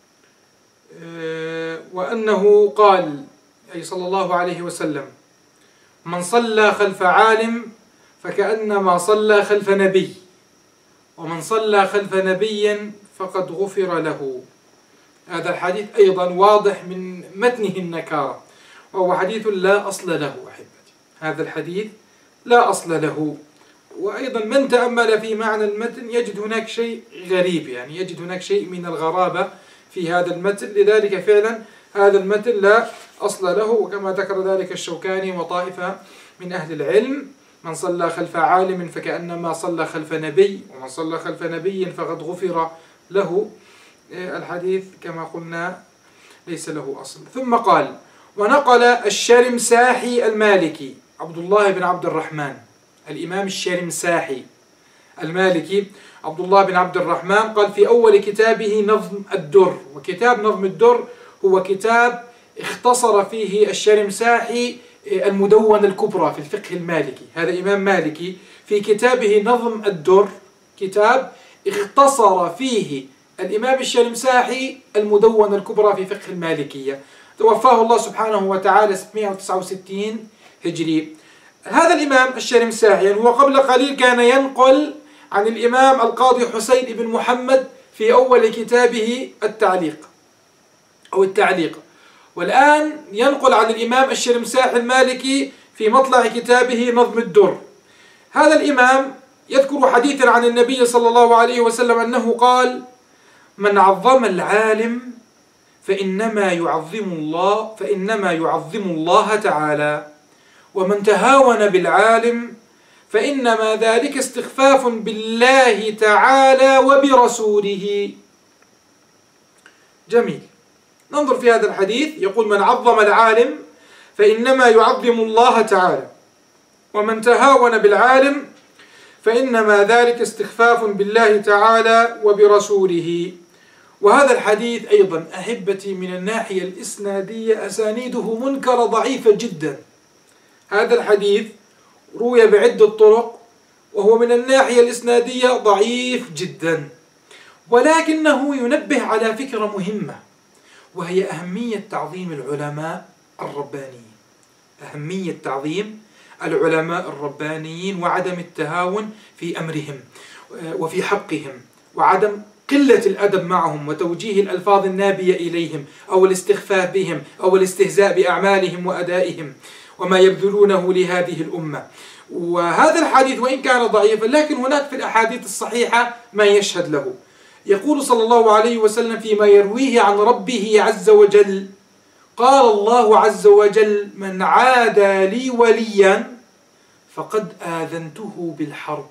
وأنه قال أي صلى الله عليه وسلم: من صلى خلف عالم فكأنما صلى خلف نبي، ومن صلى خلف نبي فقد غفر له. هذا الحديث أيضا واضح من متنه النكارة، وهو حديث لا أصل له أحبتي. هذا الحديث لا أصل له. وأيضا من تأمل في معنى المتن يجد هناك شيء غريب، يعني يجد هناك شيء من الغرابة في هذا المتن. لذلك فعلا هذا المتن لا أصل له، وكما ذكر ذلك الشوكاني وطائفة من أهل العلم: من صلى خلف عالم فكأنما صلى خلف نبي، ومن صلى خلف نبي فقد غفر له. الحديث كما قلنا ليس له أصل. ثم قال: ونقل الشرمساحي المالكي عبد الله بن عبد الرحمن، الإمام الشرمساحي المالكي عبد الله بن عبد الرحمن قال في أول كتابه نظم الدر. وكتاب نظم الدر هو كتاب اختصر فيه الشرمساحي المدونة الكبرى في الفقه المالكي. هذا إمام مالكي في كتابه نظم الدر كتاب اختصر فيه الإمام الشرمساحي المدونة الكبرى في فقه المالكية. توفاه الله سبحانه وتعالى ستمائة وتسعة وستين هجري. هذا الإمام الشرمساحي يعني هو قبل قليل كان ينقل عن الإمام القاضي حسين بن محمد في أول كتابه التعليق أو التعليق، والآن ينقل عن الإمام الشرمساحي المالكي في مطلع كتابه نظم الدر. هذا الإمام يذكر حديثا عن النبي صلى الله عليه وسلم أنه قال: من عظم العالم فإنما يعظم الله فإنما يعظم الله تعالى، ومن تهاون بالعالم فإنما ذلك استخفاف بالله تعالى وبرسوله. جميل. ننظر في هذا الحديث. يقول: من عظم العالم فإنما يعظم الله تعالى، ومن تهاون بالعالم فإنما ذلك استخفاف بالله تعالى وبرسوله. وهذا الحديث أيضا أحبتي من الناحية الإسنادية أسانيده منكرة ضعيفة جدا. هذا الحديث روي بعدة طرق وهو من الناحية الإسنادية ضعيف جدا. ولكنه ينبه على فكرة مهمة، وهي أهمية تعظيم العلماء الربانيين، أهمية تعظيم العلماء الربانيين وعدم التهاون في أمرهم وفي حقهم، وعدم قلة الأدب معهم وتوجيه الألفاظ النابية إليهم أو الاستخفاف بهم أو الاستهزاء بأعمالهم وأدائهم وما يبذلونه لهذه الأمة. وهذا الحديث وإن كان ضعيفا لكن هناك في الأحاديث الصحيحة ما يشهد له. يقول صلى الله عليه وسلم فيما يرويه عن ربه عز وجل: قال الله عز وجل: من عادى لي وليا فقد آذنته بالحرب.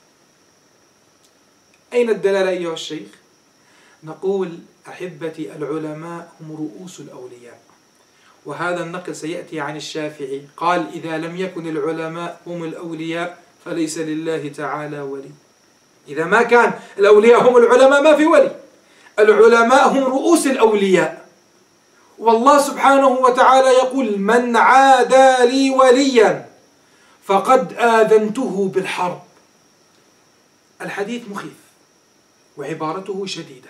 أين الدلالة أيها الشيخ؟ نقول أحبتي العلماء هم رؤوس الأولياء، وهذا النقل سيأتي عن الشافعي قال: إذا لم يكن العلماء هم الأولياء فليس لله تعالى ولي. إذا ما كان الأولياء هم العلماء ما في ولي. العلماء هم رؤوس الأولياء، والله سبحانه وتعالى يقول: من عادى لي وليا فقد آذنته بالحرب. الحديث مخيف وعبارته شديدة.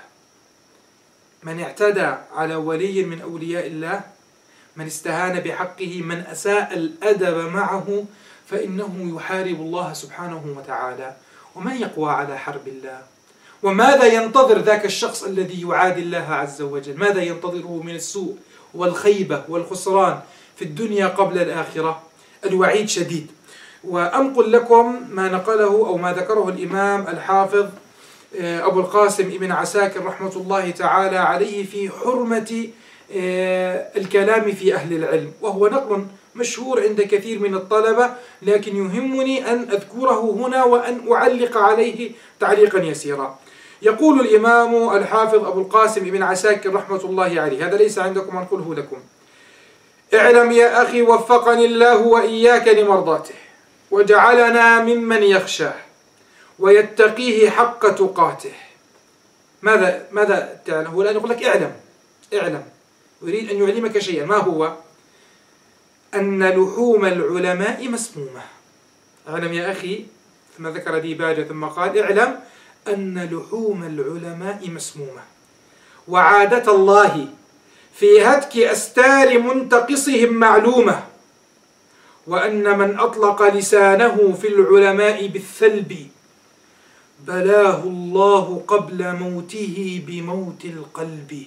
من اعتدى على ولي من أولياء الله، من استهان بحقه، من أساء الأدب معه، فإنه يحارب الله سبحانه وتعالى. ومن يقوى على حرب الله؟ وماذا ينتظر ذاك الشخص الذي يعادي الله عز وجل؟ ماذا ينتظره من السوء والخيبة والخسران في الدنيا قبل الآخرة؟ الوعيد شديد. وأنقل لكم ما نقله أو ما ذكره الإمام الحافظ أبو القاسم ابن عساكر رحمة الله تعالى عليه في حرمة الكلام في أهل العلم، وهو نقل مشهور عند كثير من الطلبة، لكن يهمني أن أذكره هنا وأن أعلق عليه تعليقا يسيرا. يقول الإمام الحافظ أبو القاسم ابن عساكر رحمة الله عليه، هذا ليس عندكم أنقله لكم: اعلم يا أخي وفقني الله وإياك لمرضاته، وجعلنا ممن يخشاه ويتقيه حق تقاته. ماذا ماذا تعلم؟ هو الآن يقول لك اعلم اعلم، يريد أن يعلمك شيئا. ما هو؟ أن لحوم العلماء مسمومة. اعلم يا أخي، ثم ذكر ديباجة ثم قال: اعلم أن لحوم العلماء مسمومة، وعادة الله في هتك أستار منتقصهم معلومة، وأن من أطلق لسانه في العلماء بالثلب بلاه الله قبل موته بموت القلب.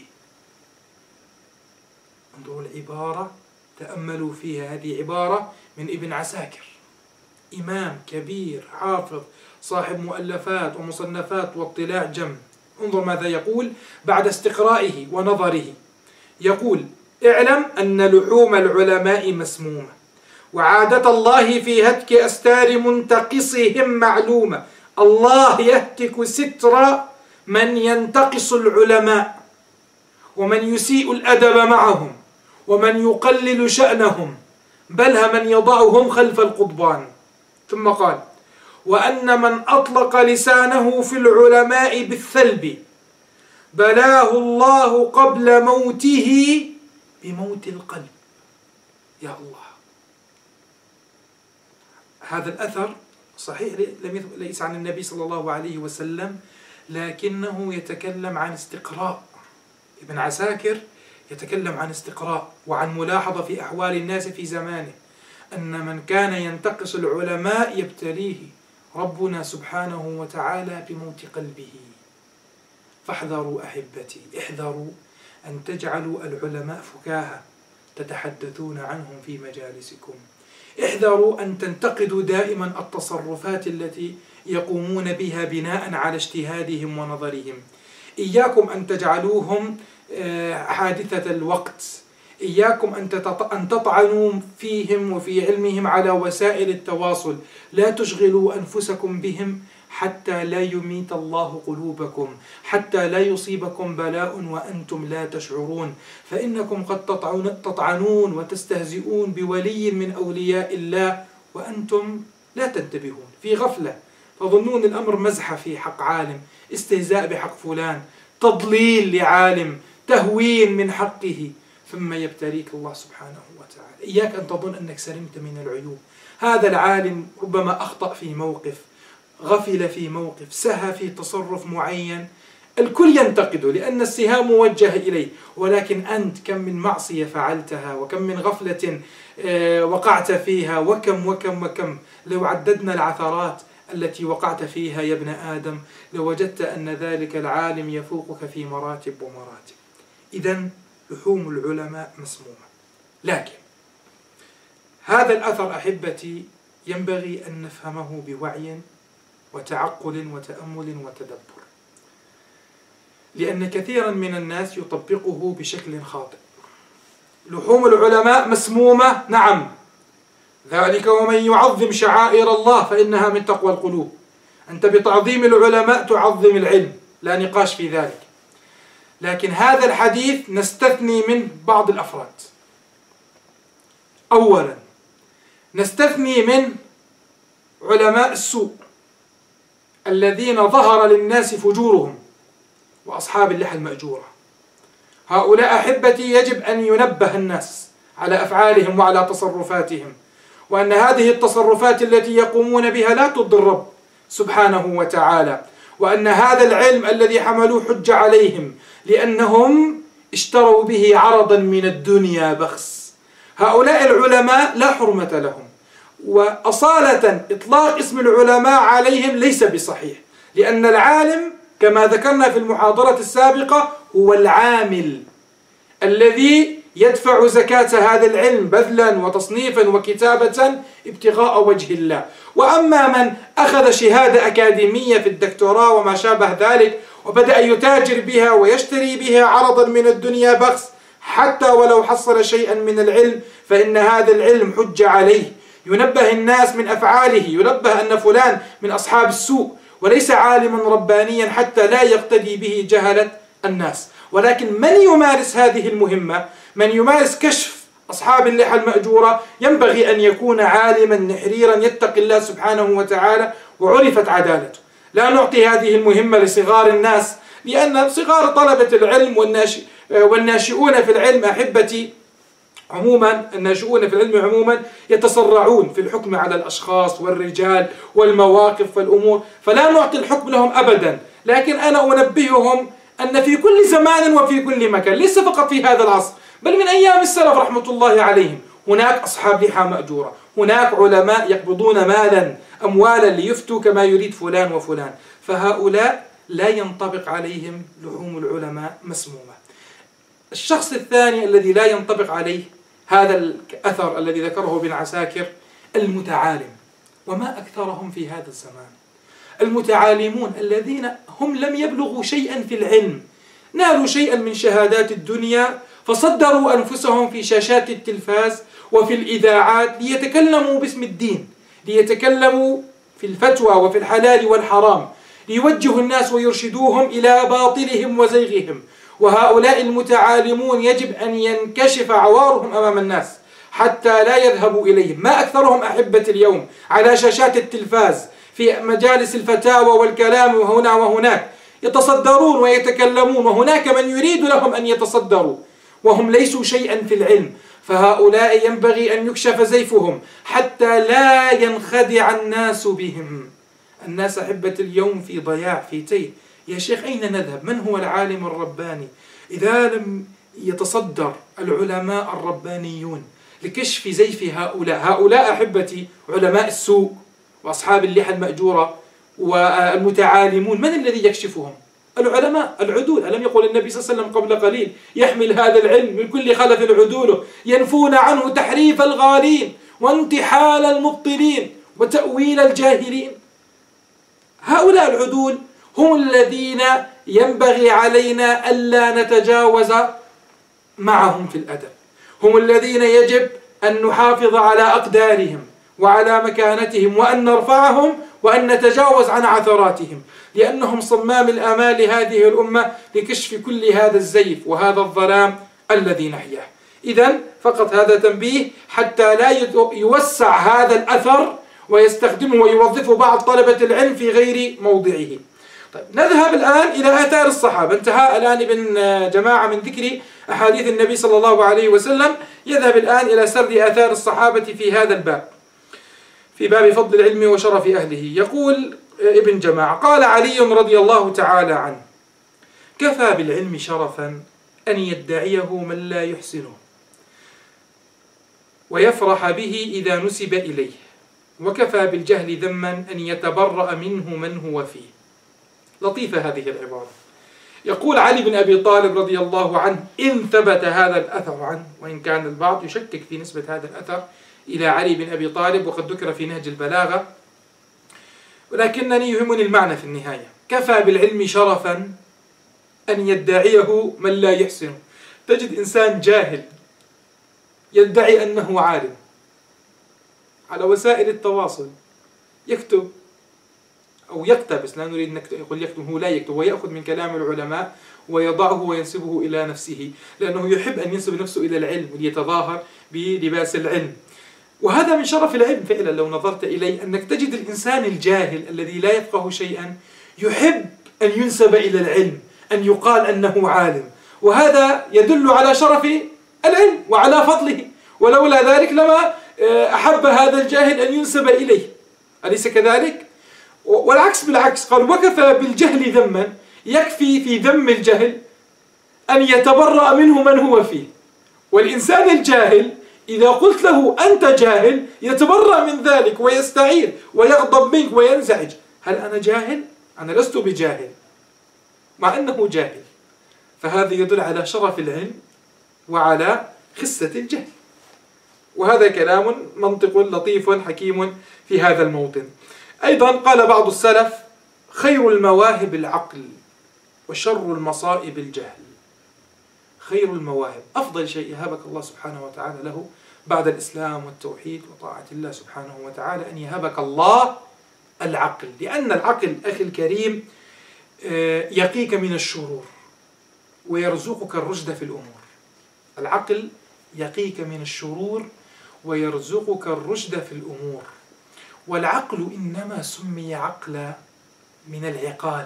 انظروا العبارة، تأملوا فيها. هذه عبارة من ابن عساكر، إمام كبير حافظ صاحب مؤلفات ومصنفات واطلاع جم. انظر ماذا يقول بعد استقرائه ونظره. يقول: اعلم أن لحوم العلماء مسمومة، وعادة الله في هتك أستار منتقصهم معلومة. الله يهتك ستر من ينتقص العلماء ومن يسيء الأدب معهم ومن يقلل شأنهم، بل من يضعهم خلف القضبان. ثم قال: وأن من أطلق لسانه في العلماء بالثلب بلاه الله قبل موته بموت القلب. يا الله، هذا الأثر صحيح ليس عن النبي صلى الله عليه وسلم، لكنه يتكلم عن استقراء. ابن عساكر يتكلم عن استقراء وعن ملاحظة في أحوال الناس في زمانه، أن من كان ينتقص العلماء يبتليه ربنا سبحانه وتعالى بموت قلبه. فاحذروا أحبتي، احذروا أن تجعلوا العلماء فكاهة تتحدثون عنهم في مجالسكم. احذروا أن تنتقدوا دائما التصرفات التي يقومون بها بناء على اجتهادهم ونظرهم. إياكم أن تجعلوهم حادثة الوقت، إياكم أن تطعنوا فيهم وفي علمهم على وسائل التواصل. لا تشغلوا أنفسكم بهم حتى لا يميت الله قلوبكم، حتى لا يصيبكم بلاء وأنتم لا تشعرون، فإنكم قد تطعنون وتستهزئون بولي من أولياء الله وأنتم لا تنتبهون، في غفلة، تظنون الأمر مزحة في حق عالم، استهزاء بحق فلان، تضليل لعالم، تهوين من حقه، ثم يبتليك الله سبحانه وتعالى. إياك أن تظن أنك سلمت من العيوب. هذا العالم ربما أخطأ في موقف، غفل في موقف، سهى في تصرف معين، الكل ينتقده لأن السهام موجهة إليه، ولكن أنت كم من معصية فعلتها وكم من غفلة وقعت فيها، وكم وكم وكم. لو عددنا العثرات التي وقعت فيها يا ابن آدم لوجدت أن ذلك العالم يفوقك في مراتب ومراتب. إذن لحوم العلماء مسمومة. لكن هذا الأثر أحبتي ينبغي أن نفهمه بوعي وتعقل وتأمل وتدبر، لأن كثيرا من الناس يطبقه بشكل خاطئ. لحوم العلماء مسمومة، نعم، ذلك ومن يعظم شعائر الله فإنها من تقوى القلوب. أنت بتعظيم العلماء تعظم العلم، لا نقاش في ذلك. لكن هذا الحديث نستثني منه بعض الأفراد. أولا نستثني من علماء السوء الذين ظهر للناس فجورهم وأصحاب اللحى المأجورة. هؤلاء أحبتي يجب أن ينبه الناس على أفعالهم وعلى تصرفاتهم، وأن هذه التصرفات التي يقومون بها لا ترضي الرب سبحانه وتعالى، وأن هذا العلم الذي حملوه حج عليهم لأنهم اشتروا به عرضا من الدنيا بخس. هؤلاء العلماء لا حرمة لهم، وأصالة إطلاق اسم العلماء عليهم ليس بصحيح، لأن العالم كما ذكرنا في المحاضرة السابقة هو العامل الذي يدفع زكاة هذا العلم بذلا وتصنيفا وكتابة ابتغاء وجه الله. وأما من أخذ شهادة أكاديمية في الدكتوراه وما شابه ذلك وبدأ يتاجر بها ويشتري بها عرضا من الدنيا بخس حتى ولو حصل شيئا من العلم، فإن هذا العلم حج عليه. ينبه الناس من أفعاله، ينبه أن فلان من أصحاب السوء وليس عالما ربانيا حتى لا يقتدي به جهلة الناس. ولكن من يمارس هذه المهمة، من يمارس كشف أصحاب اللحى المأجورة، ينبغي أن يكون عالما نحريرا يتقي الله سبحانه وتعالى وعرفت عدالته. لا نعطي هذه المهمة لصغار الناس، لأن صغار طلبة العلم والناشئون في العلم أحبتي عموما، الناشئون في العلم عموما يتسرعون في الحكم على الأشخاص والرجال والمواقف والأمور، فلا نعطي الحكم لهم أبدا. لكن أنا أنبههم أن في كل زمان وفي كل مكان، ليس فقط في هذا العصر بل من أيام السلف رحمة الله عليهم، هناك أصحاب لحى مأجورة، هناك علماء يقبضون مالا أموالا ليفتوا كما يريد فلان وفلان، فهؤلاء لا ينطبق عليهم لحوم العلماء مسمومة. الشخص الثاني الذي لا ينطبق عليه هذا الأثر الذي ذكره ابن عساكر، المتعالم، وما أكثرهم في هذا الزمان. المتعالمون الذين هم لم يبلغوا شيئا في العلم، نالوا شيئا من شهادات الدنيا فصدروا أنفسهم في شاشات التلفاز وفي الإذاعات ليتكلموا باسم الدين، ليتكلموا في الفتوى وفي الحلال والحرام، ليوجهوا الناس ويرشدوهم إلى باطلهم وزيغهم. وهؤلاء المتعالمون يجب أن ينكشف عوارهم أمام الناس حتى لا يذهبوا إليهم. ما أكثرهم أحبة اليوم على شاشات التلفاز في مجالس الفتاوى والكلام وهنا وهناك يتصدرون ويتكلمون، وهناك من يريد لهم أن يتصدروا وهم ليسوا شيئا في العلم. فهؤلاء ينبغي أن يكشف زيفهم حتى لا ينخدع الناس بهم. الناس أحبة اليوم في ضياع، في تيه. يا شيخ أين نذهب؟ من هو العالم الرباني إذا لم يتصدر العلماء الربانيون لكشف زيف هؤلاء؟ هؤلاء أحبتي علماء السوء وأصحاب اللحى المأجورة والمتعالمون، من الذي يكشفهم؟ العلماء العدول. ألم يقول النبي صلى الله عليه وسلم قبل قليل: يحمل هذا العلم من كل خلف عدوله ينفون عنه تحريف الغالين وانتحال المبطلين وتأويل الجاهلين. هؤلاء العدول هم الذين ينبغي علينا ألا نتجاوز معهم في الأدب، هم الذين يجب أن نحافظ على أقدارهم وعلى مكانتهم، وأن نرفعهم وأن نتجاوز عن عثراتهم، لأنهم صمام الآمال لهذه الأمة لكشف كل هذا الزيف وهذا الظلام الذي نحياه. إذن فقط هذا تنبيه حتى لا يوسع هذا الأثر ويستخدمه ويوظفه بعض طلبة العلم في غير موضعه. طيب، نذهب الآن إلى آثار الصحابة. انتهى الآن ابن جماعة من ذكر أحاديث النبي صلى الله عليه وسلم، يذهب الآن إلى سرد آثار الصحابة في هذا الباب، في باب فضل العلم وشرف أهله. يقول ابن جماعة: قال علي رضي الله تعالى عنه: كفى بالعلم شرفا أن يدعيه من لا يحسنه ويفرح به إذا نسب إليه، وكفى بالجهل ذما أن يتبرأ منه من هو فيه. لطيفة هذه العبارة. يقول علي بن أبي طالب رضي الله عنه إن ثبت هذا الأثر عنه، وإن كان البعض يشكك في نسبة هذا الأثر إلى علي بن أبي طالب وقد ذكر في نهج البلاغة، ولكنني يهمني المعنى في النهاية. كفى بالعلم شرفا أن يدعيه من لا يحسنه. تجد إنسان جاهل يدعي أنه عالم على وسائل التواصل، يكتب أو يقتبس، لا نريد أن يقول يكتب، هو لا يكتب، ويأخذ من كلام العلماء ويضعه وينسبه إلى نفسه، لأنه يحب أن ينسب نفسه إلى العلم وليتظاهر بلباس العلم. وهذا من شرف العلم فعلا لو نظرت إليه، أنك تجد الإنسان الجاهل الذي لا يفقه شيئا يحب أن ينسب إلى العلم، أن يقال أنه عالم، وهذا يدل على شرف العلم وعلى فضله، ولولا ذلك لما أحب هذا الجاهل أن ينسب إليه، أليس كذلك؟ والعكس بالعكس، قال وكفى بالجهل ذما، يكفي في ذم الجهل أن يتبرأ منه من هو فيه. والإنسان الجاهل إذا قلت له أنت جاهل يتبرأ من ذلك ويستعير ويغضب منك وينزعج. هل أنا جاهل؟ أنا لست بجاهل، مع أنه جاهل. فهذا يدل على شرف العلم وعلى خسة الجهل. وهذا كلام منطق لطيف حكيم في هذا الموطن. أيضا قال بعض السلف خير المواهب العقل وشر المصائب الجهل. خير المواهب، أفضل شيء يهبك الله سبحانه وتعالى له بعد الإسلام والتوحيد وطاعة الله سبحانه وتعالى أن يهبك الله العقل، لأن العقل أخي الكريم يقيك من الشرور ويرزقك الرشد في الأمور. العقل يقيك من الشرور ويرزقك الرشد في الأمور. والعقل إنما سمي عقلا من العقال،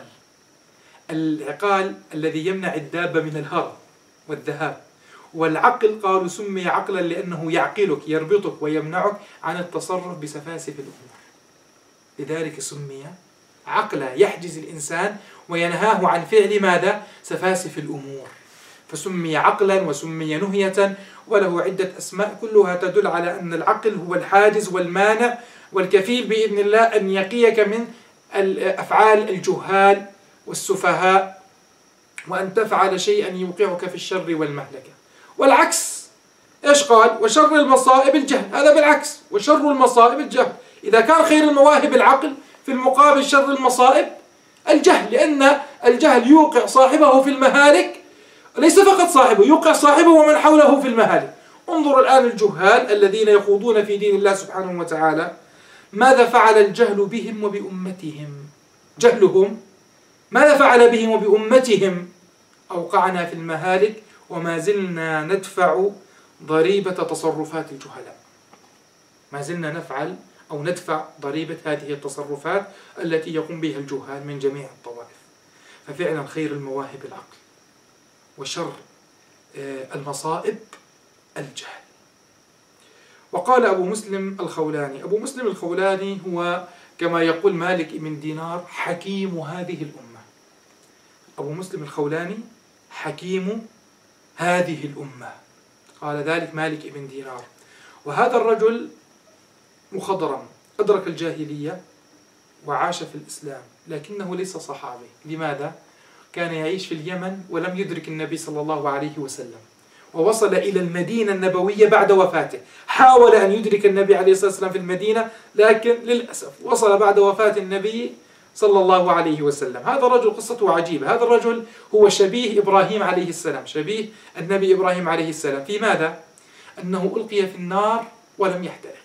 العقال الذي يمنع الدابة من الهرب والذهاب. والعقل قالوا سمي عقلا لأنه يعقلك، يربطك ويمنعك عن التصرف بسفاسف الأمور، لذلك سمي عقلا، يحجز الإنسان وينهاه عن فعل ماذا؟ سفاسف الأمور، فسمي عقلا وسمي نهية، وله عدة أسماء كلها تدل على أن العقل هو الحاجز والمانع والكفيل بإذن الله أن يقيك من الأفعال الجهال والسفهاء، وأن تفعل شيئا يوقعك في الشر والمهلكة. والعكس إيش قال؟ وشر المصائب الجهل، هذا بالعكس، وشر المصائب الجهل. إذا كان خير المواهب العقل، في المقابل شر المصائب الجهل، لأن الجهل يوقع صاحبه في المهالك، ليس فقط صاحبه، يوقع صاحبه ومن حوله في المهالك. انظروا الآن الجهال الذين يخوضون في دين الله سبحانه وتعالى، ماذا فعل الجهل بهم وبأمتهم؟ جهلهم ماذا فعل بهم وبأمتهم؟ أوقعنا في المهالك وما زلنا ندفع ضريبة تصرفات الجهلاء، ما زلنا نفعل أو ندفع ضريبة هذه التصرفات التي يقوم بها الجهال من جميع الطوائف. ففعلا خير المواهب العقل وشر المصائب الجهل. وقال أبو مسلم الخولاني، أبو مسلم الخولاني هو كما يقول مالك بن دينار حكيم هذه الأمة. أبو مسلم الخولاني حكيم هذه الأمة، قال ذلك مالك بن دينار. وهذا الرجل مخضرم، أدرك الجاهلية وعاش في الإسلام، لكنه ليس صحابي. لماذا؟ كان يعيش في اليمن ولم يدرك النبي صلى الله عليه وسلم، ووصل إلى المدينة النبوية بعد وفاته. حاول أن يدرك النبي عليه الصلاة والسلام في المدينة، لكن للأسف وصل بعد وفاة النبي صلى الله عليه وسلم. هذا الرجل قصته عجيبة. هذا الرجل هو شبيه إبراهيم عليه السلام، شبيه النبي إبراهيم عليه السلام. في ماذا؟ أنه ألقي في النار ولم يحترق.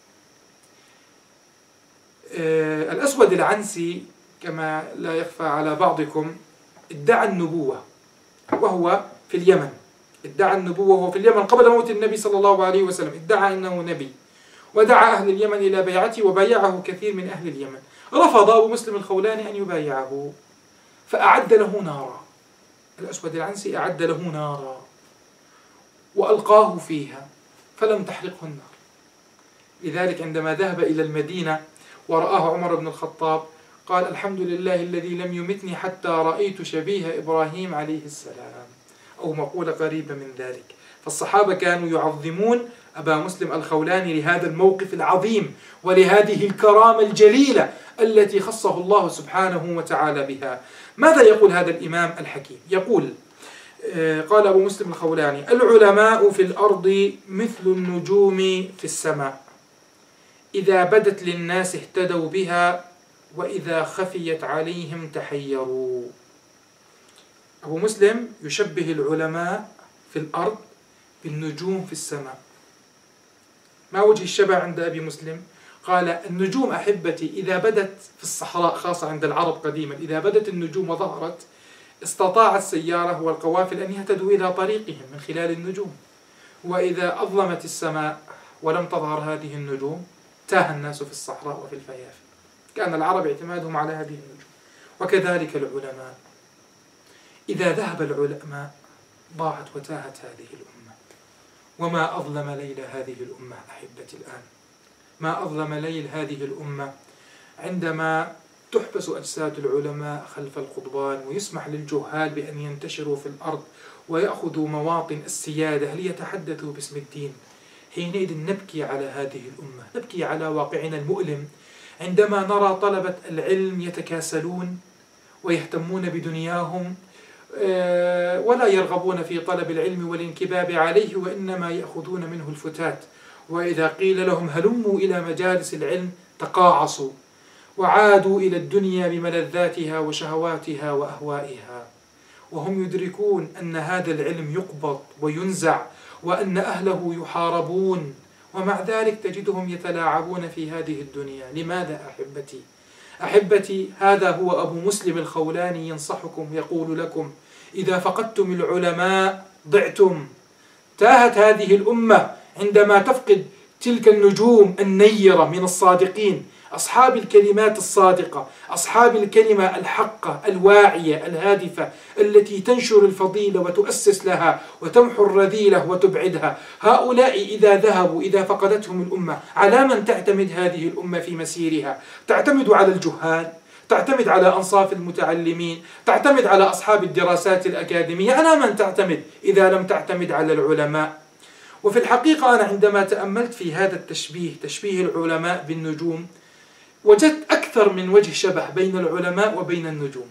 آه الأسود العنسي كما لا يخفى على بعضكم ادعى النبوة وهو في اليمن، ادعى النبوة وهو في اليمن قبل موت النبي صلى الله عليه وسلم، ادعى أنه نبي، ودعا أهل اليمن إلى بيعته وبايعه كثير من أهل اليمن. رفض أبو مسلم الخولاني أن يبايعه، فأعد له نارا. الأسود العنسي أعد له نارا وألقاه فيها فلم تحرقه النار. لذلك عندما ذهب إلى المدينة ورآه عمر بن الخطاب قال الحمد لله الذي لم يمتني حتى رأيت شبيه إبراهيم عليه السلام، أو مقولة قريبة من ذلك. فالصحابة كانوا يعظمون أبا مسلم الخولاني لهذا الموقف العظيم ولهذه الكرامة الجليلة التي خصه الله سبحانه وتعالى بها. ماذا يقول هذا الإمام الحكيم؟ يقول قال أبو مسلم الخولاني: العلماء في الأرض مثل النجوم في السماء، إذا بدت للناس اهتدوا بها، وإذا خفيت عليهم تحيروا. أبو مسلم يشبه العلماء في الأرض بالنجوم في السماء. ما وجه الشبه عند أبي مسلم؟ قال: النجوم أحبتي إذا بدت في الصحراء، خاصة عند العرب قديما، إذا بدت النجوم وظهرت استطاعت السيارة والقوافل أن يهتدوا إلى طريقهم من خلال النجوم. وإذا أظلمت السماء ولم تظهر هذه النجوم تاه الناس في الصحراء وفي الفيافي. كان العرب اعتمادهم على هذه النجوم. وكذلك العلماء، إذا ذهب العلماء ضاعت وتاهت هذه الأمة. وما أظلم ليل هذه الأمة أحبتي الآن، ما أظلم ليل هذه الأمة عندما تحبس أجساد العلماء خلف القضبان، ويسمح للجهال بأن ينتشروا في الأرض ويأخذوا مواطن السيادة ليتحدثوا باسم الدين. حينئذ نبكي على هذه الأمة، نبكي على واقعنا المؤلم عندما نرى طلبة العلم يتكاسلون ويهتمون بدنياهم ولا يرغبون في طلب العلم والانكباب عليه، وإنما يأخذون منه الفتات. وإذا قيل لهم هلموا إلى مجالس العلم تقاعصوا وعادوا إلى الدنيا بملذاتها وشهواتها وأهوائها، وهم يدركون أن هذا العلم يقبض وينزع وأن أهله يحاربون، ومع ذلك تجدهم يتلاعبون في هذه الدنيا. لماذا أحبتي؟ أحبتي، هذا هو أبو مسلم الخولاني ينصحكم، يقول لكم: إذا فقدتم العلماء ضعتم. تاهت هذه الأمة عندما تفقد تلك النجوم النيرة من الصادقين، أصحاب الكلمات الصادقة، أصحاب الكلمة الحقة الواعية الهادفة التي تنشر الفضيلة وتؤسس لها وتمحو الرذيلة وتبعدها. هؤلاء إذا ذهبوا، إذا فقدتهم الأمة، على من تعتمد هذه الأمة في مسيرها؟ تعتمد على الجهال، تعتمد على أنصاف المتعلمين، تعتمد على أصحاب الدراسات الأكاديمية. على من تعتمد إذا لم تعتمد على العلماء؟ وفي الحقيقة أنا عندما تأملت في هذا التشبيه، تشبيه العلماء بالنجوم، وجدت أكثر من وجه شبه بين العلماء وبين النجوم.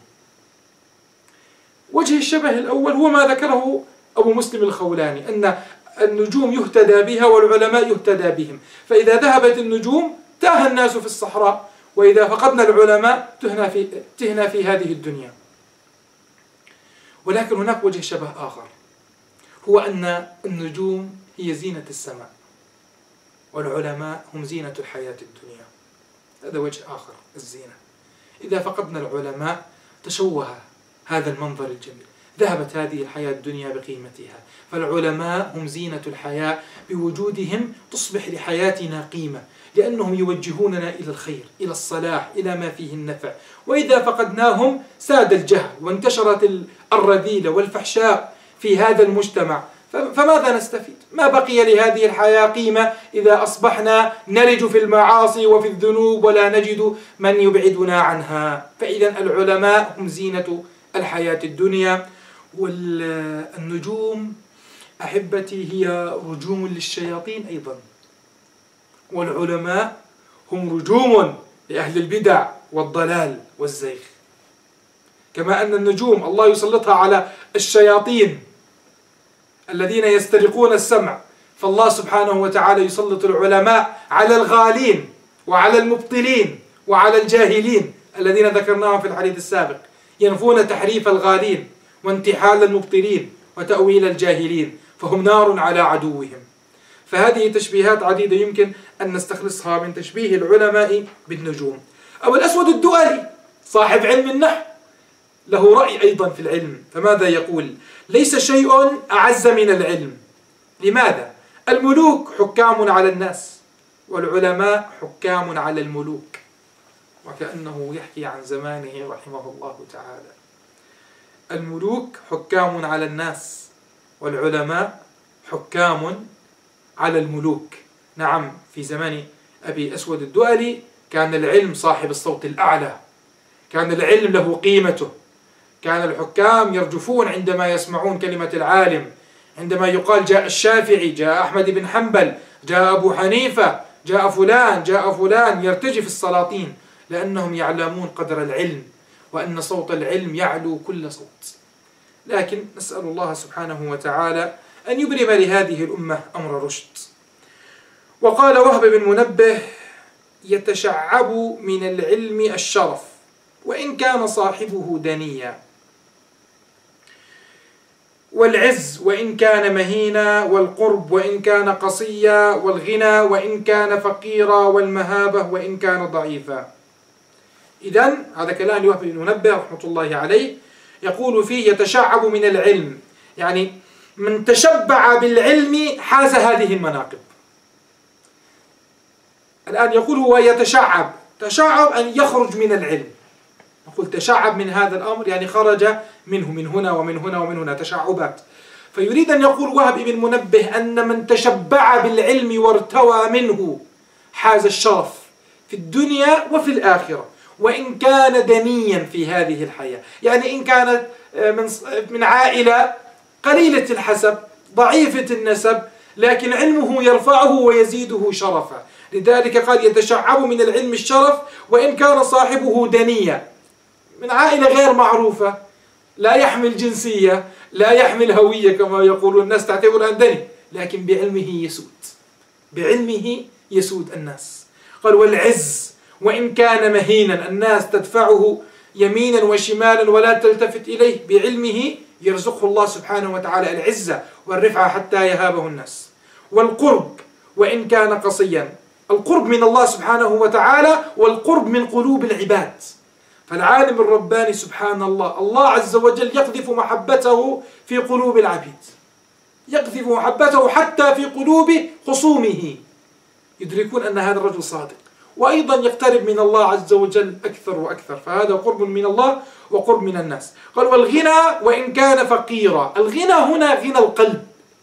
وجه الشبه الأول هو ما ذكره أبو مسلم الخولاني، أن النجوم يهتدى بها والعلماء يهتدى بهم، فإذا ذهبت النجوم تاه الناس في الصحراء، وإذا فقدنا العلماء تهنا في, تهنا في هذه الدنيا. ولكن هناك وجه شبه آخر، هو أن النجوم هي زينة السماء والعلماء هم زينة الحياة الدنيا. هذا وجه آخر، الزينة. إذا فقدنا العلماء تشوه هذا المنظر الجميل، ذهبت هذه الحياة الدنيا بقيمتها. فالعلماء هم زينة الحياة، بوجودهم تصبح لحياتنا قيمة، لأنهم يوجهوننا إلى الخير، إلى الصلاح، إلى ما فيه النفع. وإذا فقدناهم ساد الجهل وانتشرت الرذيلة والفحشاء في هذا المجتمع، فماذا نستفيد؟ ما بقي لهذه الحياة قيمة إذا أصبحنا نلج في المعاصي وفي الذنوب ولا نجد من يبعدنا عنها. فإذا العلماء هم زينة الحياة الدنيا. والنجوم أحبتي هي رجوم للشياطين أيضا، والعلماء هم رجوم لأهل البدع والضلال والزيغ. كما أن النجوم الله يسلطها على الشياطين الذين يسترقون السمع، فالله سبحانه وتعالى يسلط العلماء على الغالين وعلى المبطلين وعلى الجاهلين الذين ذكرناهم في الحديث السابق، ينفون تحريف الغالين وانتحال المبطلين وتأويل الجاهلين، فهم نار على عدوهم. فهذه تشبيهات عديدة يمكن أن نستخلصها من تشبيه العلماء بالنجوم. أبو الأسود الدؤلي صاحب علم النحو له رأي أيضا في العلم، فماذا يقول؟ ليس شيء أعز من العلم. لماذا؟ الملوك حكام على الناس والعلماء حكام على الملوك. وكأنه يحكي عن زمانه رحمه الله تعالى. الملوك حكام على الناس والعلماء حكام على الملوك. نعم، في زمان أبي أسود الدؤلي كان العلم صاحب الصوت الأعلى، كان العلم له قيمته، كان الحكام يرجفون عندما يسمعون كلمة العالم، عندما يقال جاء الشافعي، جاء أحمد بن حنبل، جاء أبو حنيفة، جاء فلان، جاء فلان، يرتجف السلاطين لأنهم يعلمون قدر العلم وأن صوت العلم يعلو كل صوت. لكن نسأل الله سبحانه وتعالى أن يبرم لهذه الأمة أمر رشد. وقال وهب بن منبه: يتشعب من العلم الشرف وإن كان صاحبه دنيا، والعز وإن كان مهينا، والقرب وإن كان قصيا، والغنى وإن كان فقيرا، والمهابة وإن كان ضعيفا. إذن هذا كلام لوهب بن منبه رحمة الله عليه، يقول فيه يتشعب من العلم، يعني من تشبع بالعلم حاز هذه المناقب. الآن يقول هو يتشعب، تشعب أن يخرج من العلم، نقول تشعب من هذا الأمر يعني خرج منه، من هنا ومن هنا ومن هنا، تشعبات. فيريد أن يقول وهب بن منبه أن من تشبع بالعلم وارتوى منه حاز الشرف في الدنيا وفي الآخرة، وإن كان دنيا في هذه الحياة، يعني إن كانت من من عائلة قليلة الحسب ضعيفة النسب، لكن علمه يرفعه ويزيده شرفا. لذلك قال يتشعب من العلم الشرف وإن كان صاحبه دنيا، من عائلة غير معروفة، لا يحمل جنسية، لا يحمل هوية كما يقولون الناس، تعتبر أن دني، لكن بعلمه يسود، بعلمه يسود الناس. قال والعز وإن كان مهينا، الناس تدفعه يمينا وشمالا ولا تلتفت إليه، بعلمه يرزقه الله سبحانه وتعالى العزة والرفعة حتى يهابه الناس. والقرب وإن كان قصيا، القرب من الله سبحانه وتعالى والقرب من قلوب العباد. فالعالم الرباني سبحان الله، الله عز وجل يقذف محبته في قلوب العبيد، يقذف محبته حتى في قلوب خصومه، يدركون أن هذا الرجل صادق، وأيضا يقترب من الله عز وجل أكثر وأكثر. فهذا قرب من الله وقرب من الناس. قال والغنى وإن كان فقيرا، الغنى هنا غنى القلب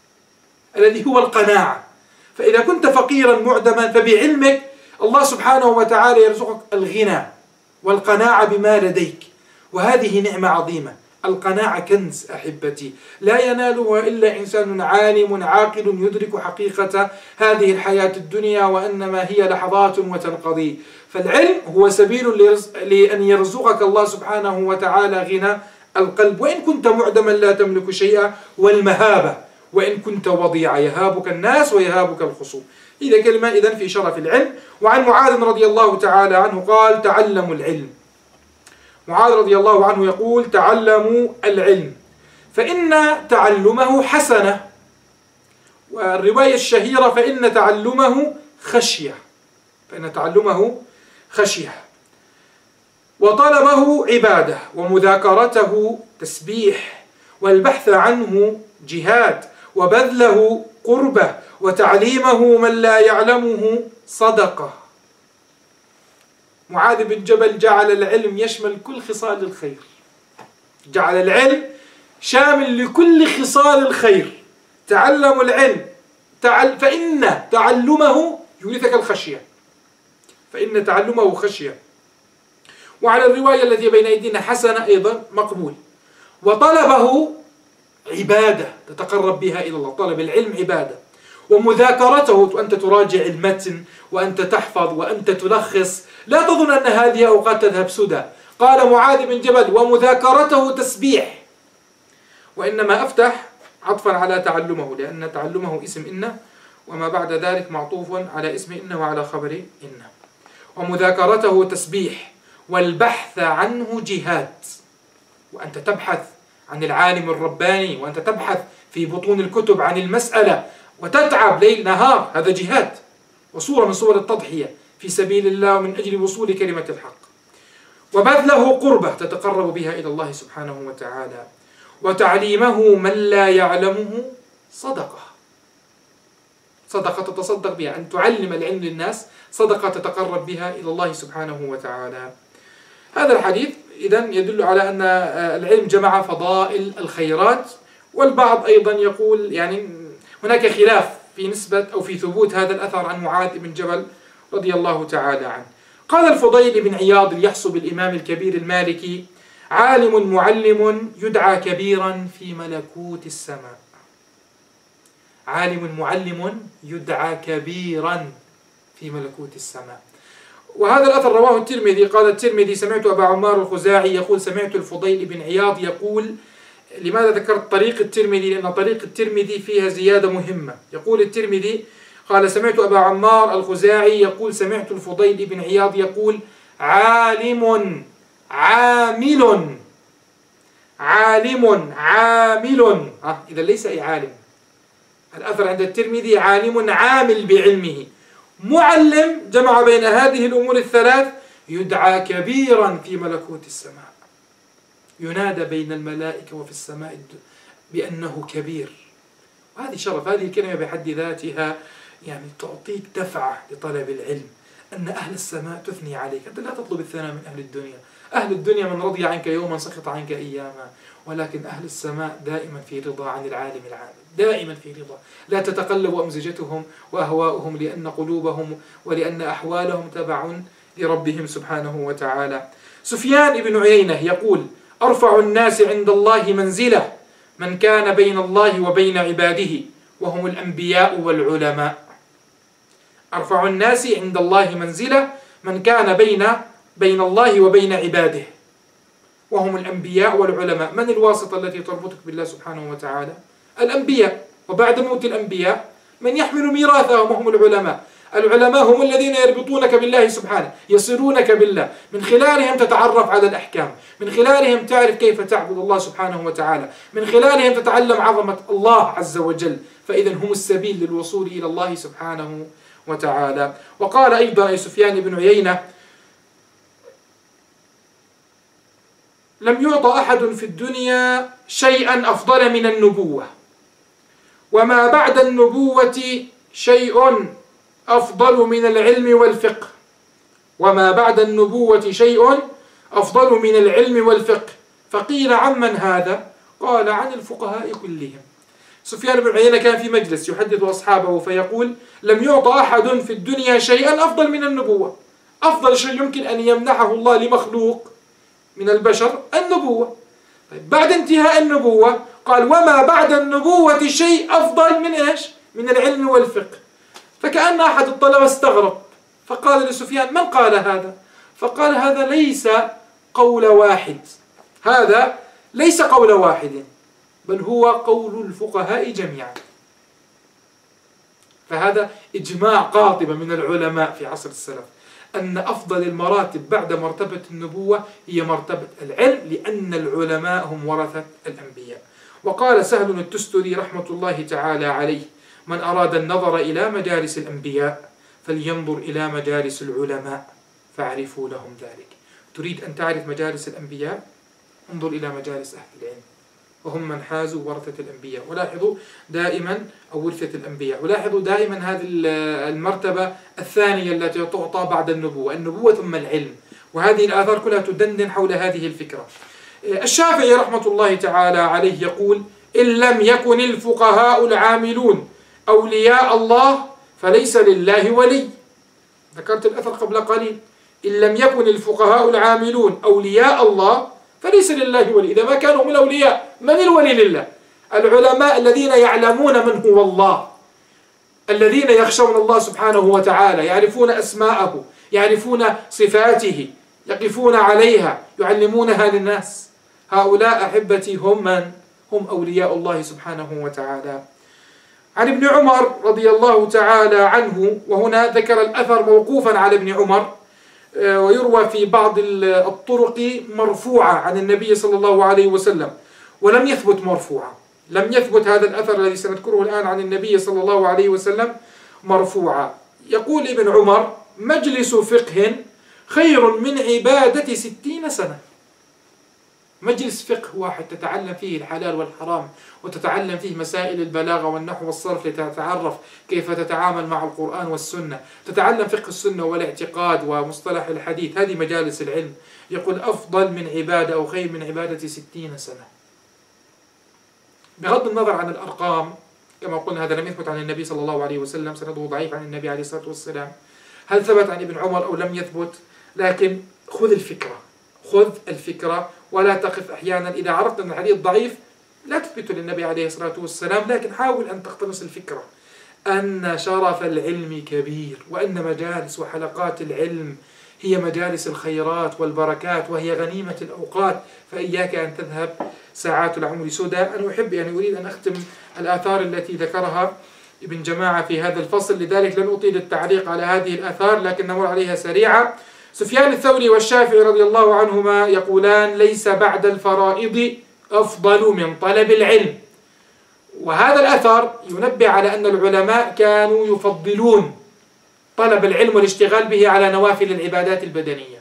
الذي هو القناعة. فإذا كنت فقيرا معدما فبعلمك الله سبحانه وتعالى يرزقك الغنى والقناعة بما لديك، وهذه نعمة عظيمة. القناعة كنز أحبتي، لا ينالها إلا إنسان عالم عاقل يدرك حقيقة هذه الحياة الدنيا وأنما هي لحظات وتنقضي. فالعلم هو سبيل لأن يرزقك الله سبحانه وتعالى غنى القلب وإن كنت معدما لا تملك شيئا، والمهابة وإن كنت وضيعا، يهابك الناس ويهابك الخصوم. إذا كلمة إذن في شرف العلم. وعن معاذ رضي الله تعالى عنه قال تعلموا العلم. معاذ رضي الله عنه يقول تعلموا العلم فإن تعلمه حسنة، والرواية الشهيرة فإن تعلمه خشية، فإن تعلمه خشية، وطلبه عبادة، ومذاكرته تسبيح، والبحث عنه جهاد، وبذله قربة، وتعليمه من لا يعلمه صدقة. معاذ بن جبل جعل العلم يشمل كل خصال الخير، جعل العلم شامل لكل خصال الخير. تعلموا العلم تعل فإن تعلمه يورثك الخشية، فإن تعلمه خشية. وعلى الرواية التي بين أيدينا حسنة أيضا مقبول. وطلبه عبادة تتقرب بها إلى الله، طلب العلم عبادة. ومذاكرته، وأنت تراجع المتن وأنت تحفظ وأنت تلخص، لا تظن أن هذه أوقات تذهب سدى. قال معاذ بن جبل ومذاكرته تسبيح، وإنما أفتح عطفا على تعلمه لأن تعلمه اسم إن، وما بعد ذلك معطوف على اسم إن وعلى خبر إن. ومذاكرته تسبيح، والبحث عنه جهاد، وأنت تبحث عن العالم الرباني وأنت تبحث في بطون الكتب عن المسألة وتتعب ليل نهار، هذا جهاد وصورة من صور التضحية في سبيل الله ومن أجل وصول كلمة الحق. وبذله قربة تتقرب بها إلى الله سبحانه وتعالى. وتعليمه من لا يعلمه صدقة، صدقة تتصدق بها، أن تعلم العلم للناس صدقة تتقرب بها إلى الله سبحانه وتعالى. هذا الحديث إذن يدل على أن العلم جمع فضائل الخيرات. والبعض أيضا يقول يعني هناك خلاف في نسبة أو في ثبوت هذا الأثر عن معاذ بن جبل رضي الله تعالى عنه. قال الفضيل بن عياض اليحصب الإمام الكبير المالكي: عالم معلم يدعى كبيرا في ملكوت السماء. عالم معلم يدعى كبيرا في ملكوت السماء. وهذا الأثر رواه الترمذي. قال الترمذي: سمعت أبا عمار الخزاعي يقول: سمعت الفضيل بن عياض يقول. لماذا ذكرت طريق الترمذي؟ لأن طريق الترمذي فيها زيادة مهمة. يقول الترمذي: قال سمعت أبا عمار الخزاعي يقول: سمعت الفضيل بن عياض يقول: عالم عامل عالم عامل ها إذا ليس أي عالم. الأثر عند الترمذي: عالم عامل بعلمه، معلم، جمع بين هذه الأمور الثلاث، يدعى كبيرا في ملكوت السماء، ينادى بين الملائكة وفي السماء بأنه كبير. وهذه شرف، هذه الكلمة بحد ذاتها يعني تعطيك دفعة لطلب العلم، أن أهل السماء تثني عليك. أنت لا تطلب الثناء من أهل الدنيا. أهل الدنيا من رضي عنك يوما سخط عنك أياما، ولكن أهل السماء دائما في رضا عن العالم العامل، دائما في رضا، لا تتقلب أمزجتهم وأهواؤهم، لأن قلوبهم ولأن أحوالهم تبع لربهم سبحانه وتعالى. سفيان بن عيينة يقول: أرفع الناس عند الله منزلة من كان بين الله وبين عباده وهم الأنبياء والعلماء. أرفع الناس عند الله منزلة من كان بين بين الله وبين عباده وهم الأنبياء والعلماء. من الواسطة التي تربطك بالله سبحانه وتعالى؟ الأنبياء. وبعد موت الأنبياء من يحمل ميراثهم وهم العلماء. العلماء هم الذين يربطونك بالله سبحانه، يصلونك بالله، من خلالهم تتعرف على الأحكام، من خلالهم تعرف كيف تعبد الله سبحانه وتعالى، من خلالهم تتعلم عظمة الله عز وجل. فإذا هم السبيل للوصول إلى الله سبحانه وتعالى. وقال أيضا سفيان بن عيينة: لم يعطى أحد في الدنيا شيئا أفضل من النبوة، وما بعد النبوة شيء أفضل من العلم والفقه. وما بعد النبوة شيء أفضل من العلم والفقه. فقيل: عمن هذا؟ قال: عن الفقهاء كلهم. سفيان بن عيينة كان في مجلس يحدث أصحابه فيقول: لم يعطى أحد في الدنيا شيئا أفضل من النبوة. أفضل شيء يمكن أن يمنحه الله لمخلوق من البشر النبوة. طيب بعد انتهاء النبوة قال: وما بعد النبوة شيء أفضل من إيش؟ من العلم والفقه. فكأن أحد الطلبة استغرب فقال لسفيان: من قال هذا؟ فقال: هذا ليس قول واحد، هذا ليس قول واحد، بل هو قول الفقهاء جميعا. فهذا إجماع قاطبة من العلماء في عصر السلف أن أفضل المراتب بعد مرتبة النبوة هي مرتبة العلم، لأن العلماء هم ورثة الأنبياء. وقال سهل التستري رحمة الله تعالى عليه: من أراد النظر إلى مجالس الأنبياء فلينظر إلى مجالس العلماء فاعرفوا لهم ذلك. تريد أن تعرف مجالس الأنبياء؟ انظر إلى مجالس أهل العلم، وهم من حازوا ورثة الأنبياء. ولاحظوا دائما أو ورثة الأنبياء، ولاحظوا دائما هذه المرتبة الثانية التي تعطى بعد النبوة، النبوة ثم العلم. وهذه الآثار كلها تدندن حول هذه الفكرة. الشافعي رحمة الله تعالى عليه يقول: إن لم يكن الفقهاء العاملون أولياء الله فليس لله ولي. ذكرت الأثر قبل قليل: إن لم يكن الفقهاء العاملون أولياء الله فليس لله ولي. إذا ما كانوا هم الأولياء، من الولي لله؟ العلماء الذين يعلمون من هو الله، الذين يخشون الله سبحانه وتعالى، يعرفون أسماءه، يعرفون صفاته، يقفون عليها، يعلمونها للناس. هؤلاء أحبتي هم من؟ هم أولياء الله سبحانه وتعالى. عن ابن عمر رضي الله تعالى عنه، وهنا ذكر الأثر موقوفا على ابن عمر، ويروى في بعض الطرق مرفوعة عن النبي صلى الله عليه وسلم، ولم يثبت مرفوعا. لم يثبت هذا الأثر الذي سنذكره الآن عن النبي صلى الله عليه وسلم مرفوعا. يقول ابن عمر: مجلس فقه خير من عبادة ستين سنة. مجلس فقه واحد تتعلم فيه الحلال والحرام، وتتعلم فيه مسائل البلاغة والنحو والصرف لتتعرف كيف تتعامل مع القرآن والسنة، تتعلم فقه السنة والاعتقاد ومصطلح الحديث، هذه مجالس العلم. يقول: أفضل من عبادة أو خير من عبادة ستين سنة. بغض النظر عن الأرقام، كما قلنا هذا لم يثبت عن النبي صلى الله عليه وسلم، سنده ضعيف عن النبي عليه الصلاة والسلام. هل ثبت عن ابن عمر أو لم يثبت؟ لكن خذ الفكرة، خذ الفكرة ولا تقف. أحيانا إذا عرفت أن الحديث ضعيف لا تثبته للنبي عليه الصلاة والسلام، لكن حاول أن تقتنص الفكرة أن شرف العلم كبير، وأن مجالس وحلقات العلم هي مجالس الخيرات والبركات، وهي غنيمة الأوقات، فإياك أن تذهب ساعات العمر سدى. أنا أحب يعني أريد أن أختم الآثار التي ذكرها ابن جماعة في هذا الفصل، لذلك لن أطيل التعليق على هذه الآثار لكن نمر عليها سريعا. سفيان الثوري والشافعي رضي الله عنهما يقولان: ليس بعد الفرائض أفضل من طلب العلم. وهذا الأثر ينبه على أن العلماء كانوا يفضلون طلب العلم والاشتغال به على نوافل العبادات البدنية،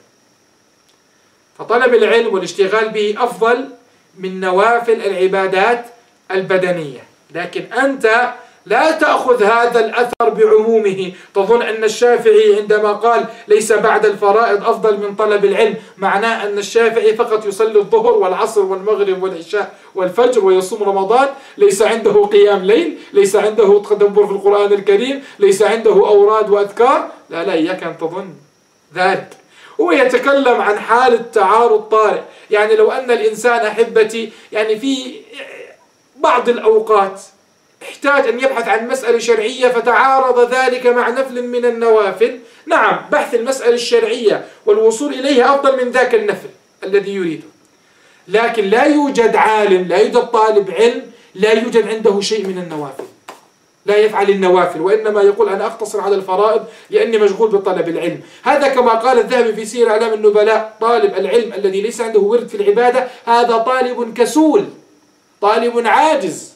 فطلب العلم والاشتغال به أفضل من نوافل العبادات البدنية. لكن أنت لا تأخذ هذا الأثر بعمومه، تظن أن الشافعي عندما قال ليس بعد الفرائض أفضل من طلب العلم معناه أن الشافعي فقط يصلي الظهر والعصر والمغرب والعشاء والفجر ويصوم رمضان، ليس عنده قيام ليل، ليس عنده تدبر في القرآن الكريم، ليس عنده أوراد وأذكار. لا لا، إياك أن تظن ذلك. هو يتكلم عن حالة تعارض طارئ، يعني لو أن الإنسان أحبتي يعني في بعض الأوقات احتاج أن يبحث عن مسألة شرعية فتعارض ذلك مع نفل من النوافل، نعم بحث المسألة الشرعية والوصول إليها أفضل من ذاك النفل الذي يريده. لكن لا يوجد عالم، لا يوجد طالب علم لا يوجد عنده شيء من النوافل، لا يفعل النوافل، وإنما يقول أنا أقتصر على الفرائض لأني مشغول بطلب العلم. هذا كما قال الذهبي في سير أعلام النبلاء: طالب العلم الذي ليس عنده ورد في العبادة هذا طالب كسول، طالب عاجز،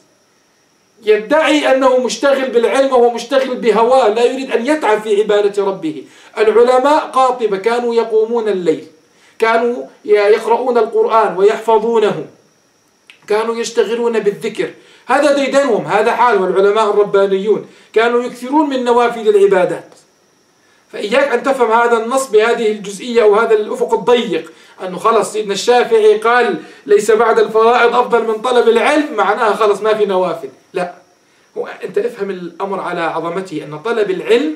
يدعي أنه مشتغل بالعلم وهو مشتغل بهواه، لا يريد أن يتعب في عبادة ربه. العلماء قاطبة كانوا يقومون الليل، كانوا يقرؤون القرآن ويحفظونه، كانوا يشتغلون بالذكر، هذا ديدنهم، هذا حالهم. العلماء الربانيون كانوا يكثرون من نوافل العبادات. فإياك أن تفهم هذا النص بهذه الجزئية أو هذا الأفق الضيق، أنه خلص سيدنا الشافعي قال ليس بعد الفرائض أفضل من طلب العلم معناها خلص ما في نوافل. لا، هو أنت افهم الأمر على عظمته، أن طلب العلم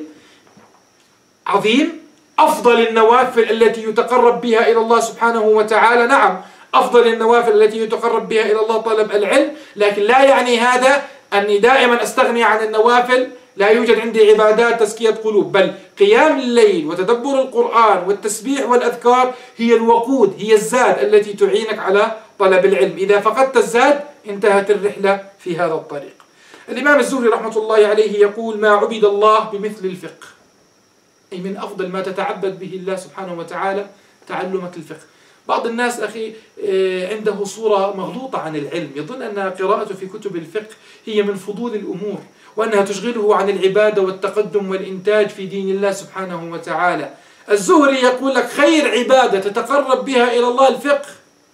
عظيم، أفضل النوافل التي يتقرب بها إلى الله سبحانه وتعالى. نعم أفضل النوافل التي يتقرب بها إلى الله طلب العلم، لكن لا يعني هذا أني دائما أستغني عن النوافل، لا يوجد عندي عبادات تزكية قلوب، بل قيام الليل وتدبر القرآن والتسبيح والأذكار هي الوقود، هي الزاد التي تعينك على طلب العلم. إذا فقدت الزاد انتهت الرحلة في هذا الطريق. الإمام الزهري رحمة الله عليه يقول: ما عبد الله بمثل الفقه، أي من أفضل ما تتعبد به الله سبحانه وتعالى تعلمك الفقه. بعض الناس أخي عنده صورة مغلوطة عن العلم، يظن أن قراءته في كتب الفقه هي من فضول الأمور، وأنها تشغله عن العبادة والتقدم والإنتاج في دين الله سبحانه وتعالى. الزهري يقول لك خير عبادة تتقرب بها إلى الله الفقه،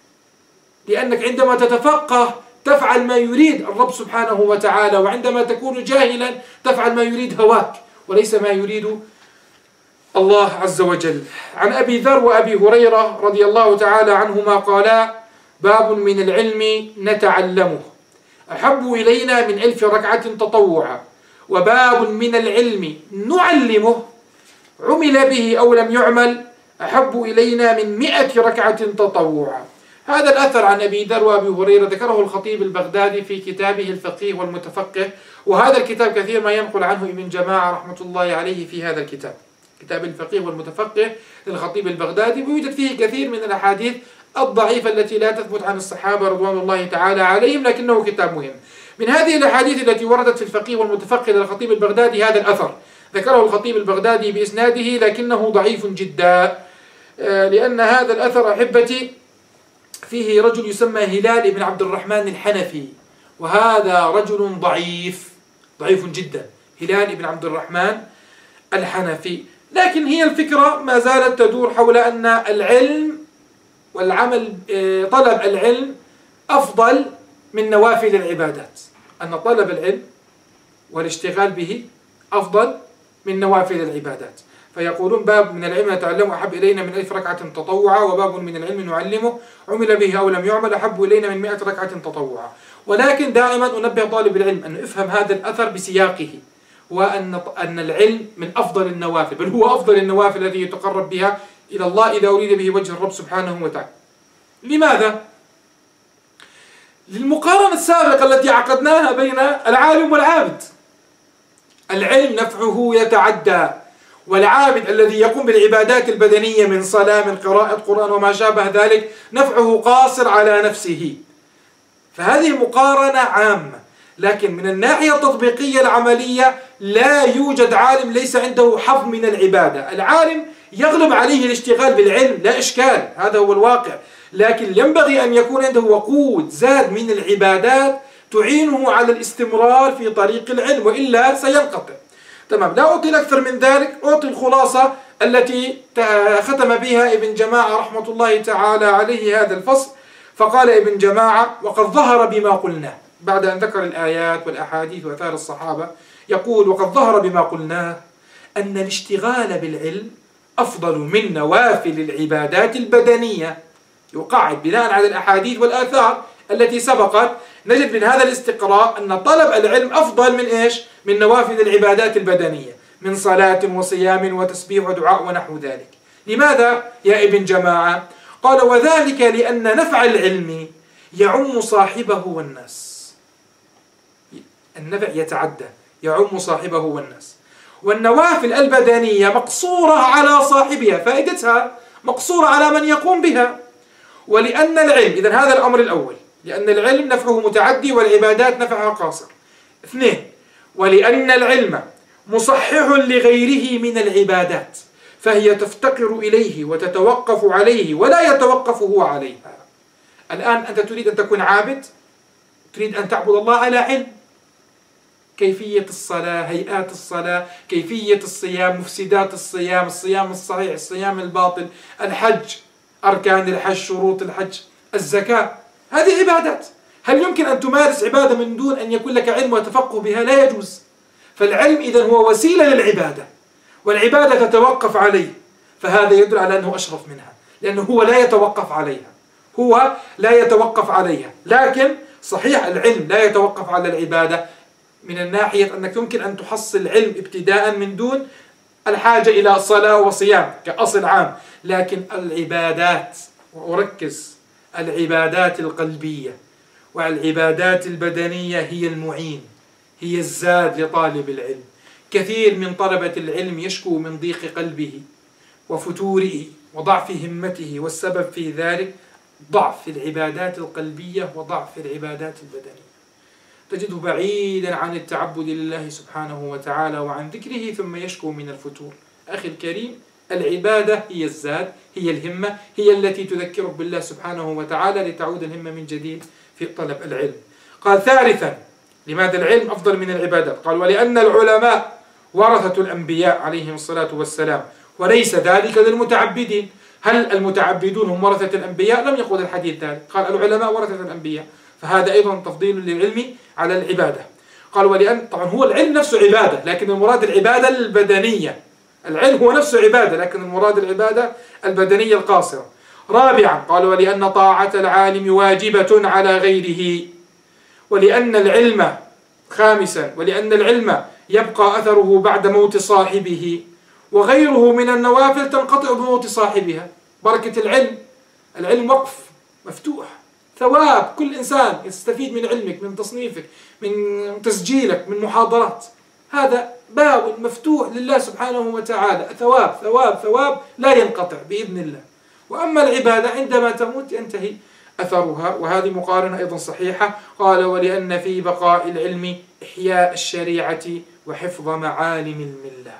لأنك عندما تتفقه تفعل ما يريد الرب سبحانه وتعالى، وعندما تكون جاهلا تفعل ما يريد هواك وليس ما يريد الله عز وجل. عن أبي ذر وأبي هريرة رضي الله تعالى عنهما قالا: باب من العلم نتعلمه أحب إلينا من ألف ركعة تطوعا، وباب من العلم نعلمه عمل به أو لم يعمل أحب إلينا من مئة ركعة تطوعا. هذا الأثر عن أبي ذر وأبي هريرة ذكره الخطيب البغدادي في كتابه الفقيه والمتفقه، وهذا الكتاب كثير ما ينقل عنه ابن جماعة رحمة الله عليه في هذا الكتاب، كتاب الفقيه والمتفقه للخطيب البغدادي، ويوجد فيه كثير من الأحاديث الضعيفة التي لا تثبت عن الصحابة رضوان الله تعالى عليهم، لكنه كتاب مهم. من هذه الأحاديث التي وردت في الفقيه والمتفقه للخطيب البغدادي هذا الأثر ذكره الخطيب البغدادي بإسناده لكنه ضعيف جدا، لأن هذا الأثر أحبتي فيه رجل يسمى هلال بن عبد الرحمن الحنفي، وهذا رجل ضعيف ضعيف جدا، هلال بن عبد الرحمن الحنفي. لكن هي الفكرة ما زالت تدور حول أن العلم والعمل، طلب العلم أفضل من نوافل العبادات، أن طلب العلم والاشتغال به أفضل من نوافل العبادات. فيقولون: باب من العلم نتعلمه أحب إلينا من ألف ركعة تطوعا، وباب من العلم نعلمه عمل به أو لم يعمل أحب إلينا من مئة ركعة تطوعا. ولكن دائما أنبه طالب العلم أن يفهم هذا الأثر بسياقه، وأن أن العلم من أفضل النوافل، بل هو أفضل النوافل التي يتقرب بها إلى الله إذا أريد به وجه الرب سبحانه وتعالى. لماذا؟ للمقارنة السابقة التي عقدناها بين العالم والعابد. العلم نفعه يتعدى، والعابد الذي يقوم بالعبادات البدنية من صلاة من قراءة قرآن وما شابه ذلك نفعه قاصر على نفسه. فهذه مقارنة عامة، لكن من الناحية التطبيقية العملية لا يوجد عالم ليس عنده حظ من العبادة. العالم يغلب عليه الاشتغال بالعلم لا إشكال، هذا هو الواقع، لكن ينبغي أن يكون عنده وقود زاد من العبادات تعينه على الاستمرار في طريق العلم، وإلا سينقطع. تمام، لا أطيل أكثر من ذلك، أعطي الخلاصة التي ختم بها ابن جماعة رحمة الله تعالى عليه هذا الفصل. فقال ابن جماعة: وقد ظهر بما قلناه، بعد أن ذكر الآيات والأحاديث وآثار الصحابة يقول: وقد ظهر بما قلناه أن الاشتغال بالعلم أفضل من نوافل العبادات البدنية. يقعد بناء على الأحاديث والآثار التي سبقت، نجد من هذا الاستقراء أن طلب العلم أفضل من إيش؟ من نوافل العبادات البدنية، من صلاة وصيام وتسبيح ودعاء ونحو ذلك. لماذا يا ابن جماعة؟ قال: وذلك لأن نفع العلم يعم صاحبه والناس. النفع يتعدى، يعم صاحبه والناس. والنوافل البدنية مقصورة على صاحبها، فائدتها مقصورة على من يقوم بها. ولأن العلم، إذن هذا الأمر الأول، لأن العلم نفعه متعدي والعبادات نفعها قاصر. اثنين، ولأن العلم مصحح لغيره من العبادات، فهي تفتقر إليه وتتوقف عليه ولا يتوقف هو عليها. الآن أنت تريد أن تكون عابد، تريد أن تعبد الله على علم، كيفية الصلاة، هيئات الصلاة، كيفية الصيام، مفسدات الصيام، الصيام الصحيح، الصيام الباطل، الحج، أركان الحج، شروط الحج، الزكاة، هذه عبادات. هل يمكن أن تمارس عبادة من دون أن يكون لك علم وتفقه بها؟ لا يجوز. فالعلم إذن هو وسيلة للعبادة، والعبادة تتوقف عليه، فهذا يدل على أنه أشرف منها، لأنه هو لا يتوقف عليها، هو لا يتوقف عليها. لكن صحيح العلم لا يتوقف على العبادة من الناحية أنك يمكن أن تحصل علم ابتداء من دون الحاجة إلى صلاة وصيام كأصل عام، لكن العبادات، وأركز، العبادات القلبية والعبادات البدنية هي المعين، هي الزاد لطالب العلم. كثير من طلبة العلم يشكو من ضيق قلبه وفتوره وضعف همته، والسبب في ذلك ضعف العبادات القلبية وضعف العبادات البدنية. تجده بعيدا عن التعبد لله سبحانه وتعالى وعن ذكره، ثم يشكو من الفتور. أخي الكريم، العبادة هي الزاد، هي الهمة، هي التي تذكرك بالله سبحانه وتعالى لتعود الهمة من جديد في طلب العلم. قال: ثالثا، لماذا العلم أفضل من العبادات؟ قال: ولأن العلماء ورثة الأنبياء عليهم الصلاة والسلام، وليس ذلك للمتعبدين. هل المتعبدون هم ورثة الأنبياء؟ لم يقل الحديث ذلك، قال العلماء ورثة الأنبياء، فهذا أيضا تفضيل للعلم على العبادة. قال: ولأن، طبعا هو العلم نفسه عبادة، لكن المراد العبادة البدنية. العلم هو نفسه عبادة، لكن المراد العبادة البدنية القاصرة. رابعا، قال: ولأن طاعة العالم واجبة على غيره. ولأن العلم، خامسا، ولأن العلم يبقى أثره بعد موت صاحبه، وغيره من النوافل تنقطع بموت صاحبها. بركة العلم، العلم وقف مفتوح، ثواب، كل إنسان يستفيد من علمك، من تصنيفك، من تسجيلك، من محاضرات، هذا باب مفتوح لله سبحانه وتعالى، ثواب ثواب ثواب لا ينقطع بإذن الله. وأما العبادة عندما تموت ينتهي أثرها. وهذه مقارنة أيضا صحيحة. قال: ولأن في بقاء العلم إحياء الشريعة وحفظ معالم الملة.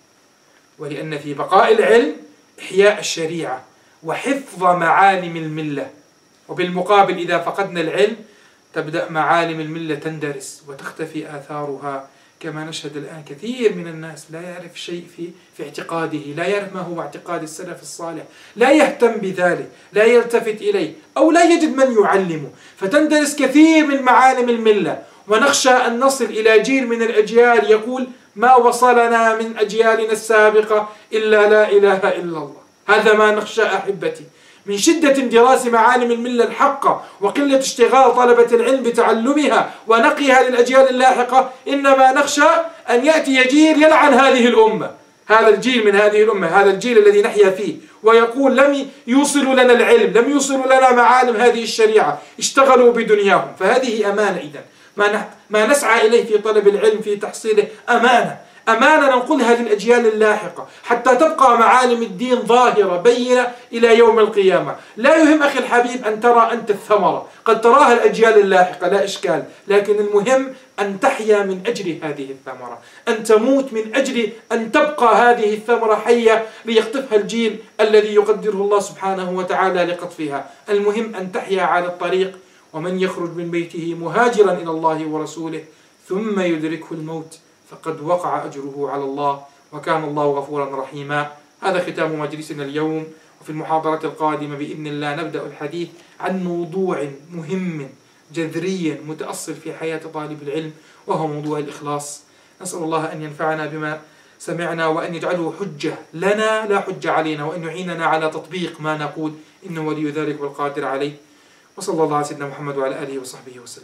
ولأن في بقاء العلم إحياء الشريعة وحفظ معالم الملة. وبالمقابل إذا فقدنا العلم تبدأ معالم الملة تندرس وتختفي آثارها، كما نشهد الآن كثير من الناس لا يعرف شيء في في اعتقاده، لا يعرف ما هو اعتقاد السلف الصالح، لا يهتم بذلك، لا يلتفت إليه، أو لا يجد من يعلمه، فتندرس كثير من معالم الملة. ونخشى أن نصل إلى جيل من الأجيال يقول: ما وصلنا من أجيالنا السابقة إلا لا إله إلا الله. هذا ما نخشى أحبتي، من شدة اندراس معالم الملة الحقة وقلة اشتغال طلبة العلم بتعلمها ونقيها للأجيال اللاحقة، إنما نخشى أن يأتي جيل يلعن هذه الأمة. هذا الجيل من هذه الأمة، هذا الجيل الذي نحيا فيه، ويقول لم يوصلوا لنا العلم، لم يوصلوا لنا معالم هذه الشريعة، اشتغلوا بدنياهم. فهذه أمانة إذن، ما ما نسعى إليه في طلب العلم في تحصيله أمانة، أمانة ننقلها للأجيال اللاحقة حتى تبقى معالم الدين ظاهرة بينة إلى يوم القيامة. لا يهم أخي الحبيب أن ترى أنت الثمرة، قد تراها الأجيال اللاحقة لا إشكال، لكن المهم أن تحيا من أجل هذه الثمرة، أن تموت من أجل أن تبقى هذه الثمرة حية ليقطفها الجيل الذي يقدره الله سبحانه وتعالى لقطفها. المهم أن تحيا على الطريق. ومن يخرج من بيته مهاجرا إلى الله ورسوله ثم يدركه الموت فقد وقع أجره على الله وكان الله غفورا رحيما. هذا ختام مجلسنا اليوم، وفي المحاضرة القادمة بإذن الله نبدأ الحديث عن موضوع مهم جذري متأصل في حياة طالب العلم، وهو موضوع الإخلاص. نسأل الله أن ينفعنا بما سمعنا، وأن يجعله حجة لنا لا حجة علينا، وأن يعيننا على تطبيق ما نقول، إنه ولي ذلك والقادر عليه. وصلى الله على سيدنا محمد وعلى آله وصحبه وسلم.